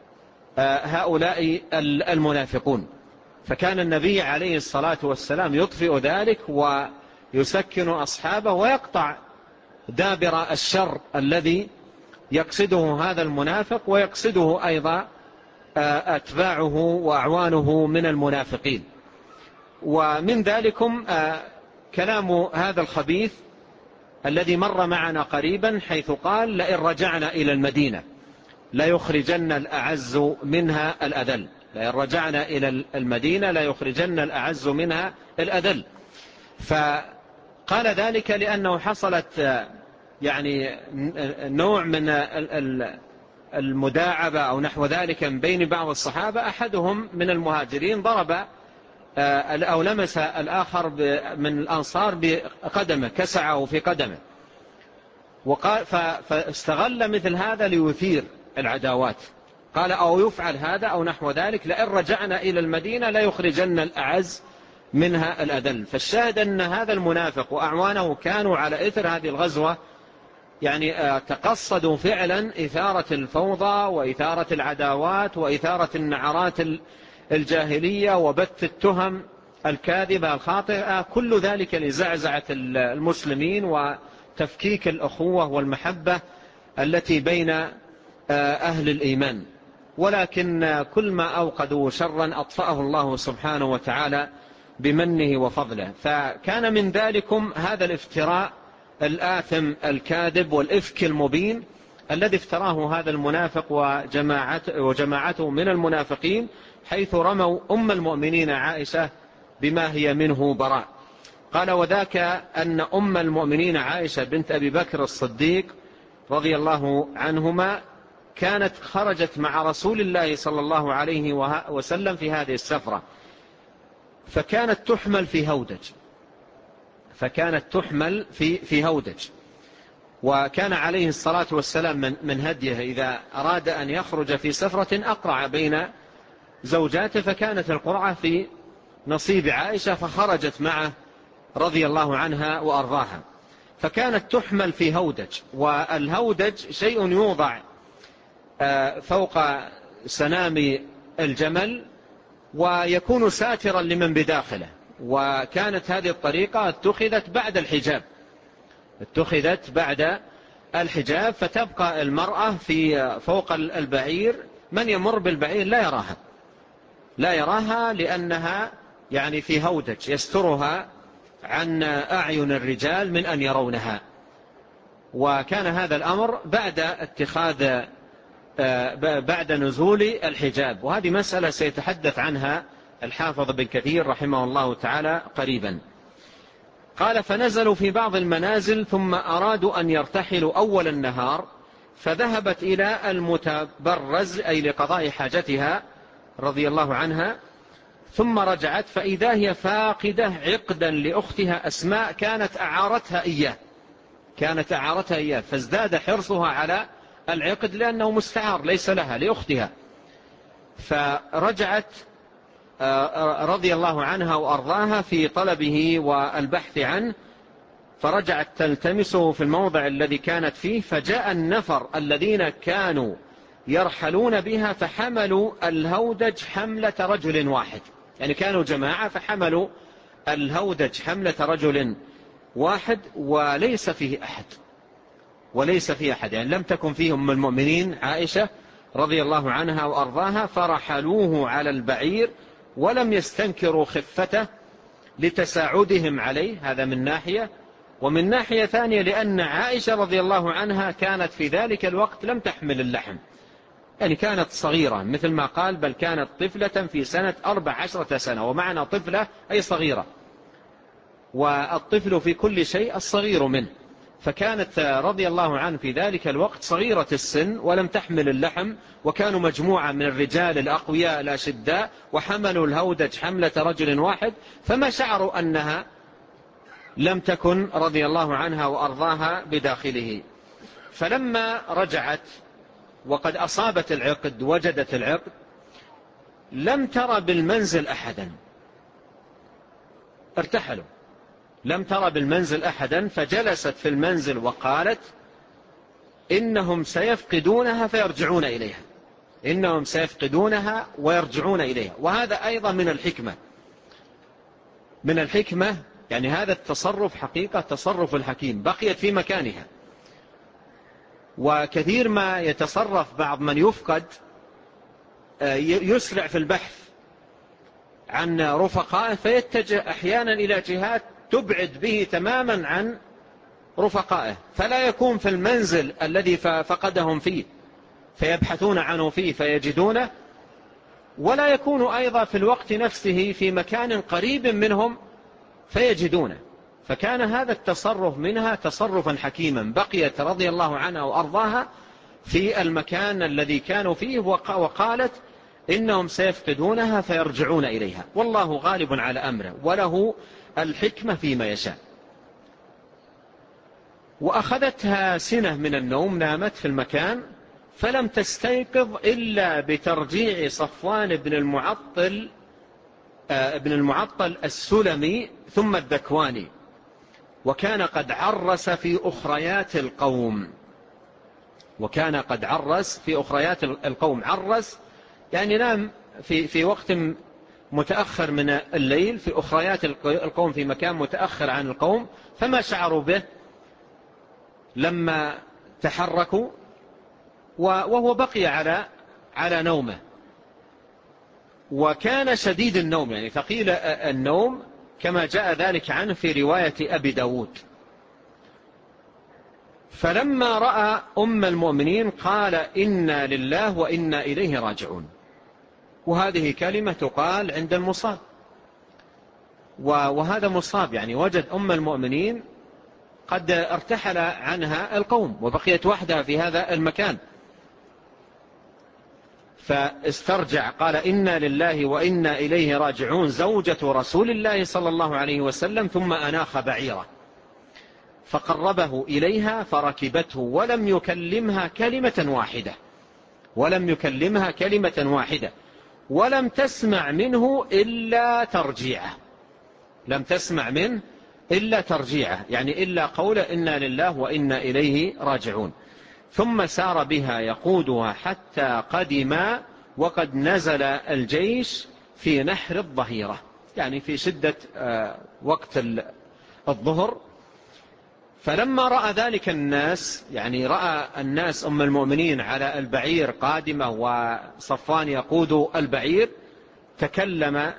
هؤلاء المنافقون، فكان النبي عليه الصلاة والسلام يطفئ ذلك ويسكن أصحابه ويقطع دابر الشر الذي يقصده هذا المنافق ويقصده أيضا أتباعه وأعوانه من المنافقين. ومن ذلكم كلام هذا الخبيث الذي مر معنا قريبا، حيث قال: لئن رجعنا إلى المدينة لا يخرجن الأعز منها الأذل. لئن رجعنا إلى المدينة لا يخرجن الأعز منها الأذل. فقال ذلك لأنه حصلت يعني نوع من المداعبة أو نحو ذلك من بين بعض الصحابة. أحدهم من المهاجرين ضرب أو لمس الآخر من الأنصار بقدمه، كسعه في قدمه، فاستغل مثل هذا ليثير العداوات. قال أو يفعل هذا أو نحو ذلك، لئن رجعنا إلى المدينة لا يخرجن الأعز منها الأذل. فالشاهد أن هذا المنافق وأعوانه كانوا على إثر هذه الغزوة يعني تقصدوا فعلا إثارة الفوضى وإثارة العداوات وإثارة النعرات الجاهلية وبث التهم الكاذبة الخاطئة، كل ذلك لزعزعة المسلمين وتفكيك الأخوة والمحبة التي بين أهل الإيمان. ولكن كل ما أوقدوا شرا أطفأه الله سبحانه وتعالى بمنه وفضله. فكان من ذلكم هذا الافتراء الآثم الكاذب والإفك المبين الذي افتراه هذا المنافق وجماعته من المنافقين، حيث رموا أم المؤمنين عائشة بما هي منه براء. قال وذاك أن أم المؤمنين عائشة بنت أبي بكر الصديق رضي الله عنهما كانت خرجت مع رسول الله صلى الله عليه وسلم في هذه السفرة، فكانت تحمل في هودج. وكان عليه الصلاة والسلام من هديه إذا أراد أن يخرج في سفرة أقرع بين زوجاته، فكانت القرعة في نصيب عائشة فخرجت معه رضي الله عنها وأرضاها. فكانت تحمل في هودج، والهودج شيء يوضع فوق سنام الجمل ويكون ساترا لمن بداخله. وكانت هذه الطريقة اتخذت بعد الحجاب، فتبقى المرأة في فوق البعير، من يمر بالبعير لا يراها لأنها يعني في هودج يسترها عن أعين الرجال من أن يرونها. وكان هذا الأمر بعد نزول الحجاب، وهذه مسألة سيتحدث عنها الحافظ بن كثير رحمه الله تعالى قريبا. قال فنزلوا في بعض المنازل ثم أرادوا أن يرتحلوا أول النهار، فذهبت إلى المتبرز أي لقضاء حاجتها رضي الله عنها، ثم رجعت فإذا هي فاقدة عقدا لأختها أسماء كانت أعارتها إياه، فازداد حرصها على العقد لأنه مستعار ليس لها لأختها. فرجعت رضي الله عنها وأرضاها في طلبه والبحث عنه، فرجعت تلتمسه في الموضع الذي كانت فيه، فجاء النفر الذين كانوا يرحلون بها فحملوا الهودج حملة رجل واحد، يعني كانوا جماعة فحملوا الهودج حملة رجل واحد وليس فيه أحد، يعني لم تكن فيهم المؤمنين عائشة رضي الله عنها وأرضاها، فرحلوه على البعير ولم يستنكروا خفته لتساعدهم عليه، هذا من ناحية. ومن ناحية ثانية لأن عائشة رضي الله عنها كانت في ذلك الوقت لم تحمل اللحم، يعني كانت صغيرة مثل ما قال بل كانت طفلة في سنة 14 سنة، ومعنى طفلة أي صغيرة، والطفل في كل شيء الصغير منه، فكانت رضي الله عنه في ذلك الوقت صغيرة السن ولم تحمل اللحم، وكانوا مجموعة من الرجال الأقوياء الأشداء وحملوا الهودج حملة رجل واحد، فما شعروا أنها لم تكن رضي الله عنها وأرضاها بداخله. فلما رجعت وقد أصابت العقد وجدت العقد لم ترى بالمنزل أحدا، ارتحلوا لم ترى بالمنزل أحدا، فجلست في المنزل وقالت إنهم سيفقدونها فيرجعون إليها، إنهم سيفقدونها ويرجعون إليها. وهذا أيضا من الحكمة، يعني هذا التصرف حقيقة تصرف الحكيم، بقيت في مكانها. وكثير ما يتصرف بعض من يفقد يسرع في البحث عن رفقائه فيتجه أحيانا إلى جهات تبعد به تماما عن رفقائه، فلا يكون في المنزل الذي فقدهم فيه فيبحثون عنه فيه فيجدونه، ولا يكون أيضا في الوقت نفسه في مكان قريب منهم فيجدونه. فكان هذا التصرف منها تصرفا حكيما، بقيت رضي الله عنها وأرضاها في المكان الذي كانوا فيه، وقالت إنهم سيفقدونها فيرجعون إليها، والله غالب على أمره وله الحكمة فيما يشاء. وأخذتها سنة من النوم، نامت في المكان فلم تستيقظ إلا بترجيع صفوان بن المعطل السلمي ثم الذكواني، وكان قد عرس في أخريات القوم. عرس يعني نام في وقت متأخر من الليل في أخريات القوم، في مكان متأخر عن القوم، فما شعروا به لما تحركوا، وهو بقي على نومه، وكان شديد النوم، يعني ثقيل النوم كما جاء ذلك عنه في رواية أبي داود. فلما رأى أم المؤمنين قال: إنا لله وإنا إليه راجعون. وهذه كلمة تقال عند المصاب، وهذا مصاب، يعني وجد أم المؤمنين قد ارتحل عنها القوم وبقيت وحدها في هذا المكان، فاسترجع قال: إنا لله وإنا إليه راجعون، زوجة رسول الله صلى الله عليه وسلم، ثم أناخ بعيره فقربه إليها فركبته ولم يكلمها كلمة واحدة، ولم تسمع منه إلا ترجيعه، يعني إلا قول إنا لله وإنا إليه راجعون. ثم سار بها يقودها حتى قدما، وقد نزل الجيش في نحر الظهيرة، يعني في شدة وقت الظهر. فلما رأى ذلك الناس، يعني رأى الناس أم المؤمنين على البعير قادمة وصفوان يقود البعير، تكلم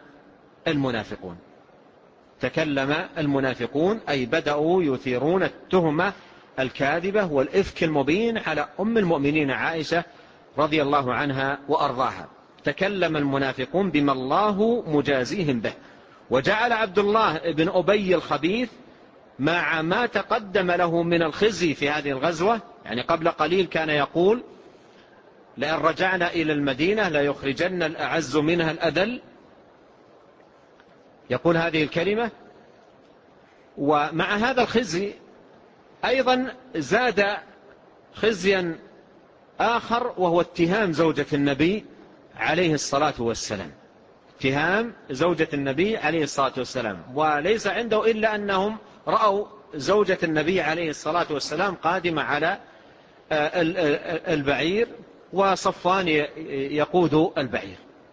المنافقون، أي بدأوا يثيرون التهمة الكاذبة والإفك المبين على أم المؤمنين عائشة رضي الله عنها وأرضاها. تكلم المنافقون بما الله مجازيهم به، وجعل عبد الله بن أبي الخبيث مع ما تقدم له من الخزي في هذه الغزوة، يعني قبل قليل كان يقول: لئن رجعنا إلى المدينة ليخرجن الأعز منها الأذل، يقول هذه الكلمة. ومع هذا الخزي أيضا زاد خزيا آخر، وهو اتهام زوجة النبي عليه الصلاة والسلام، وليس عنده إلا أنهم رأوا زوجة النبي عليه الصلاة والسلام قادمة على البعير وصفوان يقود البعير.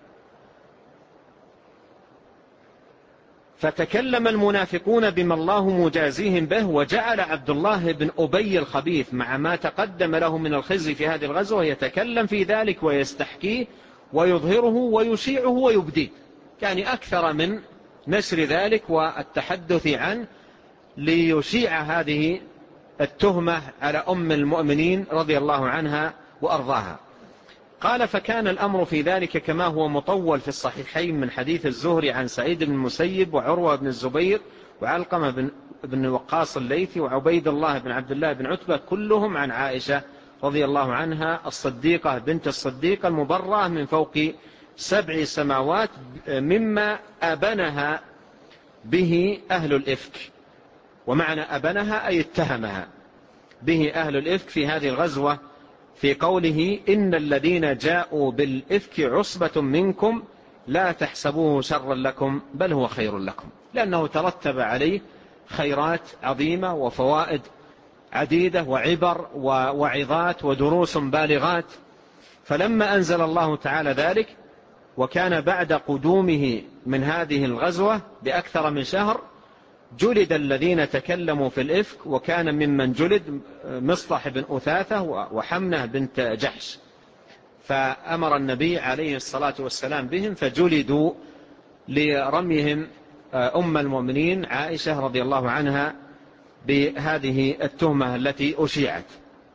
فتكلم المنافقون بما الله مجازيهم به، وجعل عبد الله بن أبي الخبيث مع ما تقدم له من الخزي في هذه الغزوة يتكلم في ذلك ويستحكيه ويظهره ويشيعه ويبديه، يعني أكثر من نشر ذلك والتحدث عنه، ليشيع هذه التهمة على أم المؤمنين رضي الله عنها وأرضاها. قال: فكان الأمر في ذلك كما هو مطول في الصحيحين من حديث الزهري عن سعيد بن المسيب وعروة بن الزبير وعلقمة بن وقاص الليثي وعبيد الله بن عبد الله بن عتبة، كلهم عن عائشة رضي الله عنها الصديقة بنت الصديق المبرأة من فوق 7 سماوات، مما أبنها به أهل الإفك. ومعنى أبنها أي اتهمها به أهل الإفك في هذه الغزوة، في قوله: إن الذين جاءوا بالإفك عصبة منكم لا تحسبوه شرا لكم بل هو خير لكم، لأنه ترتب عليه خيرات عظيمة وفوائد عديدة وعبر ووعظات ودروس بالغات. فلما أنزل الله تعالى ذلك، وكان بعد قدومه من هذه الغزوة بأكثر من شهر، جلد الذين تكلموا في الإفك، وكان ممن جلد مصطح بن أثاثة وحمنة بنت جحش، فأمر النبي عليه الصلاة والسلام بهم فجلدوا لرميهم أم المؤمنين عائشة رضي الله عنها بهذه التهمة التي أشيعت.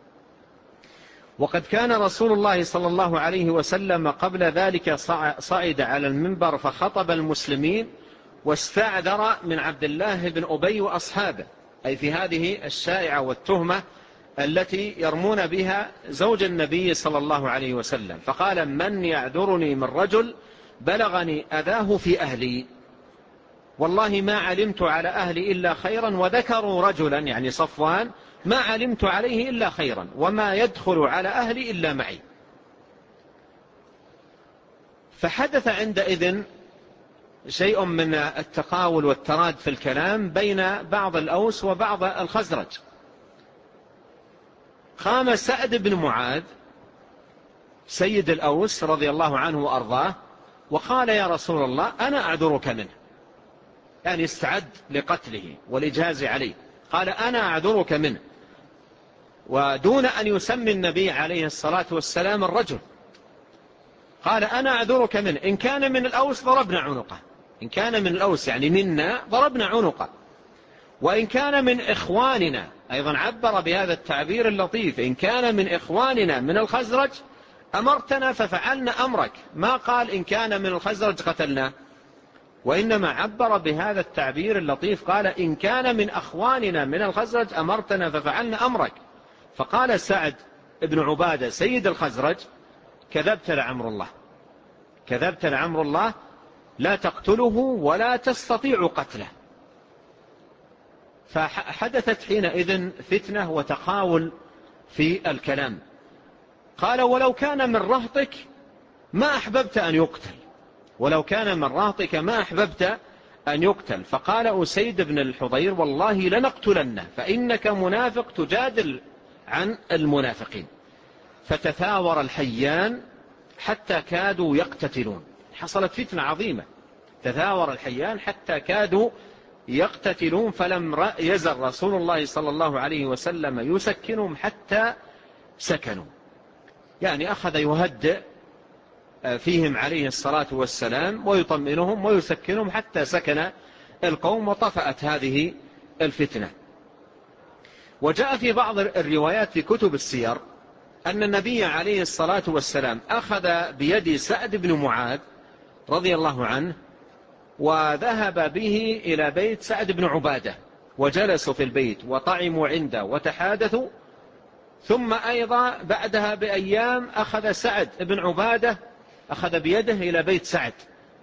وقد كان رسول الله صلى الله عليه وسلم قبل ذلك صعد على المنبر فخطب المسلمين، واستعذر من عبد الله بن أبي وأصحابه، أي في هذه الشائعة والتهمة التي يرمون بها زوج النبي صلى الله عليه وسلم، فقال: من يعذرني من رجل بلغني أذاه في أهلي، والله ما علمت على أهلي إلا خيرا، وذكروا رجلا يعني صفوان ما علمت عليه إلا خيرا، وما يدخل على أهلي إلا معي. فحدث عندئذ شيء من التقاول والتراد في الكلام بين بعض الأوس وبعض الخزرج. قام سعد بن معاذ سيد الأوس رضي الله عنه وأرضاه وقال: يا رسول الله أنا أعذرك منه، يعني استعد لقتله والإجهاز عليه، قال: أنا أعذرك منه، ودون أن يسمي النبي عليه الصلاة والسلام الرجل، قال: أنا أعذرك منه، إن كان من الأوس ضربنا عنقه، إن كان من الأوس يعني منا ضربنا عنقه، وإن كان من إخواننا، أيضا عبر بهذا التعبير اللطيف، إن كان من إخواننا من الخزرج أمرتنا ففعلنا أمرك، ما قال إن كان من الخزرج قتلنا، وإنما عبر بهذا التعبير اللطيف، قال: إن كان من أخواننا من الخزرج أمرتنا ففعلنا أمرك. فقال سعد بن عبادة سيد الخزرج: كذبت لعمر الله، كذبت لعمر الله، لا تقتله ولا تستطيع قتله. فحدثت حينئذ فتنة وتقاول في الكلام. قال: ولو كان من رهطك ما أحببت أن يقتل، ولو كان من رهطك ما أحببت أن يقتل. فقال أسيد بن الحضير: والله لنقتلنه، فإنك منافق تجادل عن المنافقين. فتثاور الحيان حتى كادوا يقتتلون، حصلت فتنة عظيمة، تثاور الحيان حتى كادوا يقتتلون، فلم يزل رسول الله صلى الله عليه وسلم يسكنهم حتى سكنوا، يعني أخذ يهدئ فيهم عليه الصلاة والسلام ويطمئنهم ويسكنهم حتى سكن القوم وطفأت هذه الفتنة. وجاء في بعض الروايات في كتب السير أن النبي عليه الصلاة والسلام أخذ بيد سعد بن معاذ رضي الله عنه وذهب به إلى بيت سعد بن عبادة، وجلسوا في البيت وطعموا عنده وتحادثوا، ثم أيضا بعدها بأيام أخذ سعد بن عبادة أخذ بيده إلى بيت سعد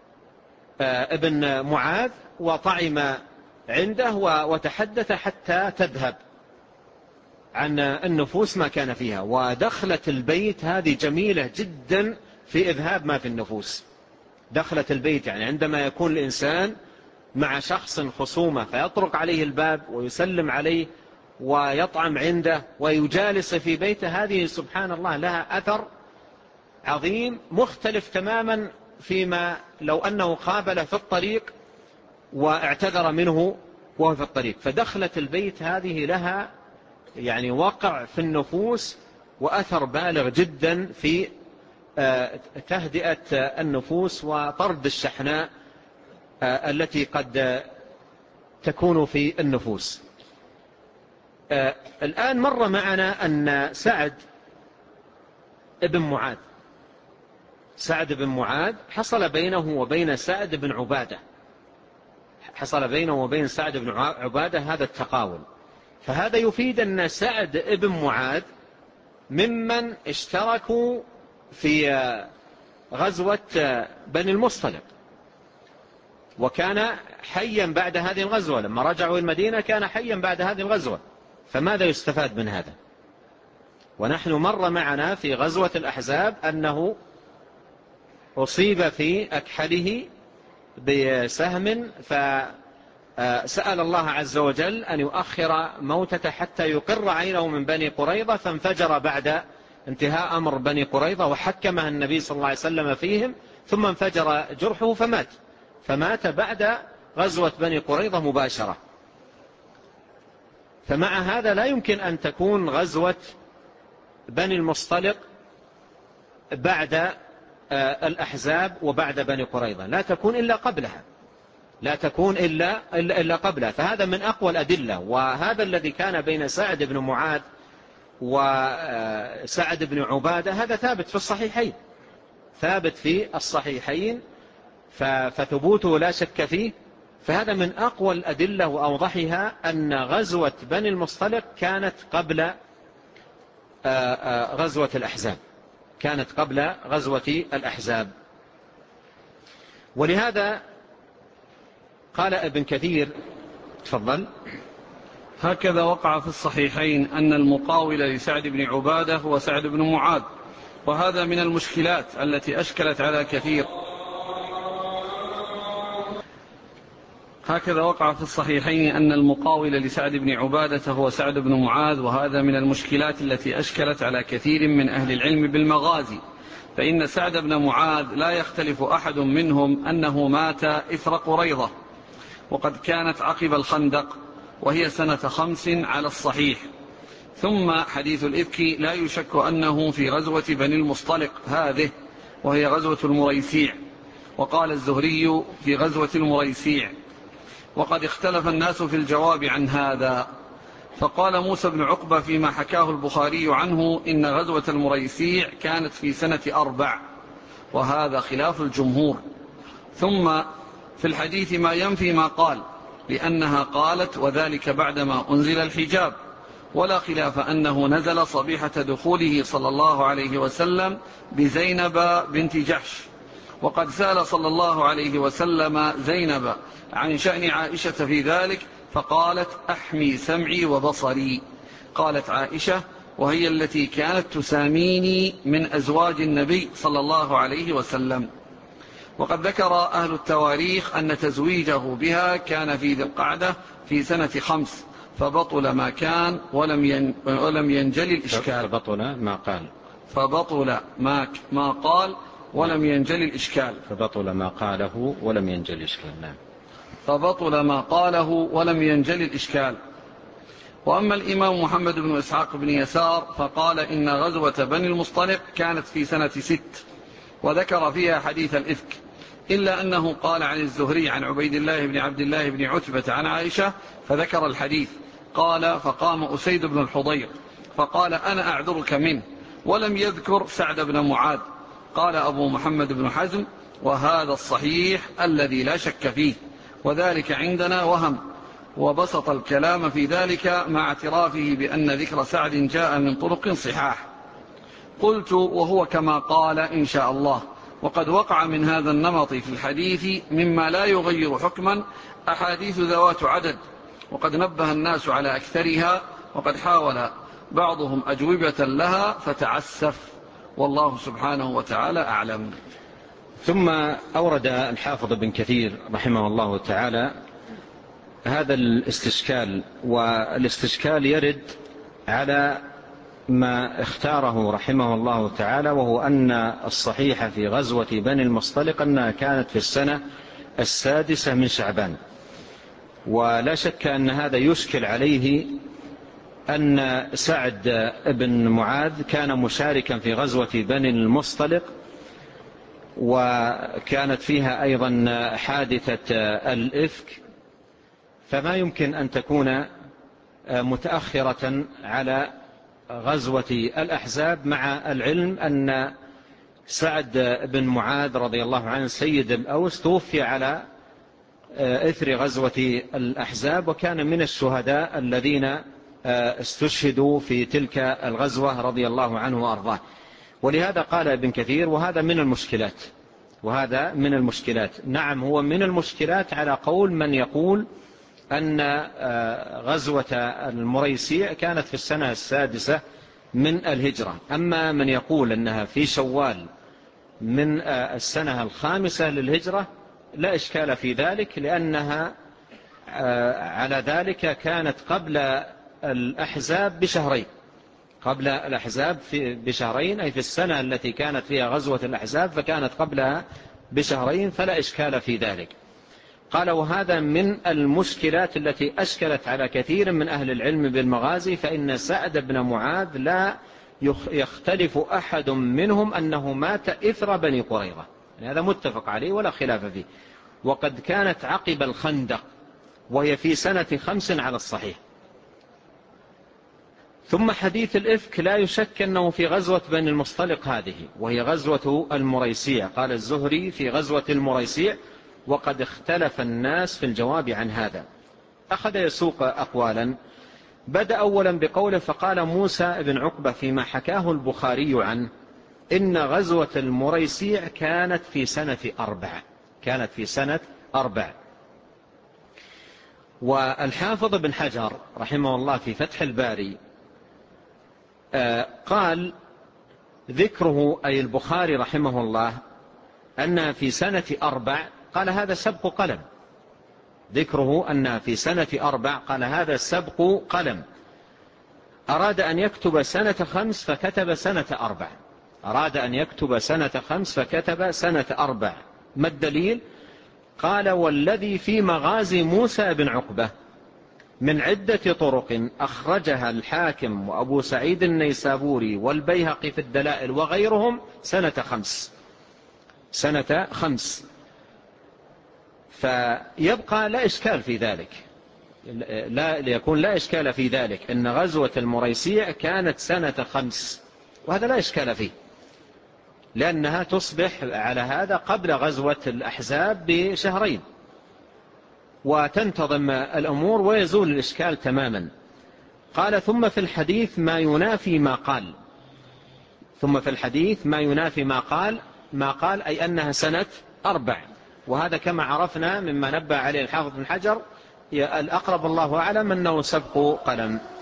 ابن معاذ وطعم عنده وتحدث حتى تذهب عن النفوس ما كان فيها. ودخلة البيت هذه جميلة جدا في إذهاب ما في النفوس. دخلة البيت يعني عندما يكون الإنسان مع شخص خصومة فيطرق عليه الباب ويسلم عليه ويطعم عنده ويجالس في بيته، هذه سبحان الله لها أثر عظيم مختلف تماما فيما لو أنه قابل في الطريق واعتذر منه وهو في الطريق. فدخلة البيت هذه لها يعني وقع في النفوس وأثر بالغ جدا في تهدئة النفوس وطرد الشحناء التي قد تكون في النفوس. الآن مر معنا أن سعد بن معاذ حصل بينه وبين سعد بن عبادة، حصل بينه وبين سعد بن عبادة هذا التقاول. فهذا يفيد أن سعد بن معاذ ممن اشتركوا في غزوة بني المصطلق، وكان حيا بعد هذه الغزوة، لما رجعوا المدينة كان حيا بعد هذه الغزوة. فماذا يستفاد من هذا؟ ونحن مر معنا في غزوة الأحزاب أنه أصيب في أكحله بسهم، فسأل الله عز وجل أن يؤخر موتته حتى يقر عينه من بني قريظة، فانفجر بعد انتهاء أمر بني قريظة وحكمها النبي صلى الله عليه وسلم فيهم، ثم انفجر جرحه فمات بعد غزوة بني قريظة مباشرة. فمع هذا لا يمكن أن تكون غزوة بني المصطلق بعد الأحزاب وبعد بني قريظة، لا تكون إلا قبلها، لا تكون إلا قبلها. فهذا من أقوى الأدلة. وهذا الذي كان بين سعد بن معاذ وسعد بن عبادة هذا ثابت في الصحيحين، ثابت في الصحيحين، فثبوته لا شك فيه. فهذا من أقوى الأدلة وأوضحها أن غزوة بني المصطلق كانت قبل غزوة الأحزاب، كانت قبل غزوة الأحزاب. ولهذا قال ابن كثير، تفضل: هكذا وقع في الصحيحين أن المقاول لسعد بن عبادة هو سعد بن معاذ، وهذا من المشكلات التي أشكلت على كثير. هكذا وقع في الصحيحين أن المقاول لسعد بن عبادة هو سعد بن معاذ، وهذا من المشكلات التي أشكلت على كثير من أهل العلم بالمغازي، فإن سعد بن معاذ لا يختلف أحد منهم أنه مات إثر قريظة، وقد كانت عقب الخندق، وهي سنة 5 على الصحيح. ثم حديث الإفك لا يشك أنه في غزوة بني المصطلق هذه، وهي غزوة المريسيع، وقال الزهري في غزوة المريسيع. وقد اختلف الناس في الجواب عن هذا، فقال موسى بن عقبة فيما حكاه البخاري عنه إن غزوة المريسيع كانت في سنة 4، وهذا خلاف الجمهور. ثم في الحديث ما ينفي ما قال، لأنها قالت وذلك بعدما أنزل الحجاب، ولا خلاف أنه نزل صبيحة دخوله صلى الله عليه وسلم بزينب بنت جحش. وقد سأل صلى الله عليه وسلم زينب عن شأن عائشة في ذلك، فقالت أحمي سمعي وبصري. قالت عائشة وهي التي كانت تساميني من أزواج النبي صلى الله عليه وسلم. وقد ذكر أهل التواريخ أن تزويجه بها كان في ذي القعدة في سنة 5، فبطل ما كان ولم ينجل الإشكال. فبطل ما قال ولم ينجل الإشكال. فبطل ما قاله ولم ينجل الإشكال. نعم. فبطل ما قاله ولم ينجل الإشكال. وأما الإمام محمد بن إسحاق بن يسار فقال إن غزوة بني المصطلق كانت في سنة 6، وذكر فيها حديث الإفك، إلا أنه قال عن الزهري عن عبيد الله بن عبد الله بن عتبة عن عائشة فذكر الحديث. قال فقام أسيد بن الحضير فقال أنا أعذرك منه، ولم يذكر سعد بن معاذ. قال أبو محمد بن حزم وهذا الصحيح الذي لا شك فيه، وذلك عندنا وهم، وبسط الكلام في ذلك مع اعترافه بأن ذكر سعد جاء من طرق صحاح. قلت وهو كما قال إن شاء الله. وقد وقع من هذا النمط في الحديث مما لا يغير حكما أحاديث ذوات عدد، وقد نبه الناس على أكثرها، وقد حاول بعضهم أجوبة لها فتعسف، والله سبحانه وتعالى أعلم. ثم أورد الحافظ بن كثير رحمه الله تعالى هذا الاستشكال، والاستشكال يرد على ما اختاره رحمه الله تعالى، وهو أن الصحيح في غزوة بني المصطلق أنها كانت في السنة 6 من شعبان. ولا شك أن هذا يشكل عليه أن سعد بن معاذ كان مشاركا في غزوة بني المصطلق، وكانت فيها أيضا حادثة الإفك، فما يمكن أن تكون متأخرة على غزوة الأحزاب، مع العلم أن سعد بن معاذ رضي الله عنه سيد الأوس توفي على إثر غزوة الأحزاب، وكان من الشهداء الذين استشهدوا في تلك الغزوة رضي الله عنه وأرضاه. ولهذا قال ابن كثير وهذا من المشكلات، وهذا من المشكلات. نعم، هو من المشكلات على قول من يقول أن غزوة المريسيع كانت في السنة 6 من الهجرة. أما من يقول أنها في شوال من السنة 5 للهجرة لا إشكال في ذلك، لأنها على ذلك كانت قبل الأحزاب بشهرين، قبل الأحزاب بشهرين، أي في السنة التي كانت فيها غزوة الأحزاب فكانت قبلها بشهرين، فلا إشكال في ذلك. قال وهذا من المشكلات التي أشكلت على كثير من أهل العلم بالمغازي، فإن سعد بن معاذ لا يختلف أحد منهم أنه مات إثر بني قريظة، يعني هذا متفق عليه ولا خلاف فيه، وقد كانت عقب الخندق، وهي في سنة 5 على الصحيح. ثم حديث الإفك لا يشك أنه في غزوة بني المصطلق هذه، وهي غزوة المريسيع. قال الزهري في غزوة المريسيع، وقد اختلف الناس في الجواب عن هذا. أخذ يسوق أقوالا، بدأ أولا بقوله: فقال موسى بن عقبة فيما حكاه البخاري عنه: إن غزوة المريسيع كانت في سنة 4. والحافظ بن حجر رحمه الله في فتح الباري قال ذكره أي البخاري رحمه الله أنها في سنة 4، قال هذا سبق قلم. ذكره أنها في سنة 4 قال هذا سبق قلم. أراد أن يكتب سنة 5 فكتب سنة 4. أراد أن يكتب سنة 5 فكتب سنة 4. ما الدليل؟ قال: والذي في مغازي موسى بن عقبة من عدة طرق أخرجها الحاكم وأبو سعيد النيسابوري والبيهقي في الدلائل وغيرهم سنة 5. فيبقى لا إشكال في ذلك، ليكون لا إشكال في ذلك أن غزوة المريسيع كانت سنة 5، وهذا لا إشكال فيه، لأنها تصبح على هذا قبل غزوة الأحزاب بشهرين، وتنتظم الأمور ويزول الإشكال تماما. قال: ثم في الحديث ما ينافي ما قال أي أنها سنة 4. وهذا كما عرفنا مما نبه عليه الحافظ بن حجر الأقرب الله أعلم أنه سبق قلم.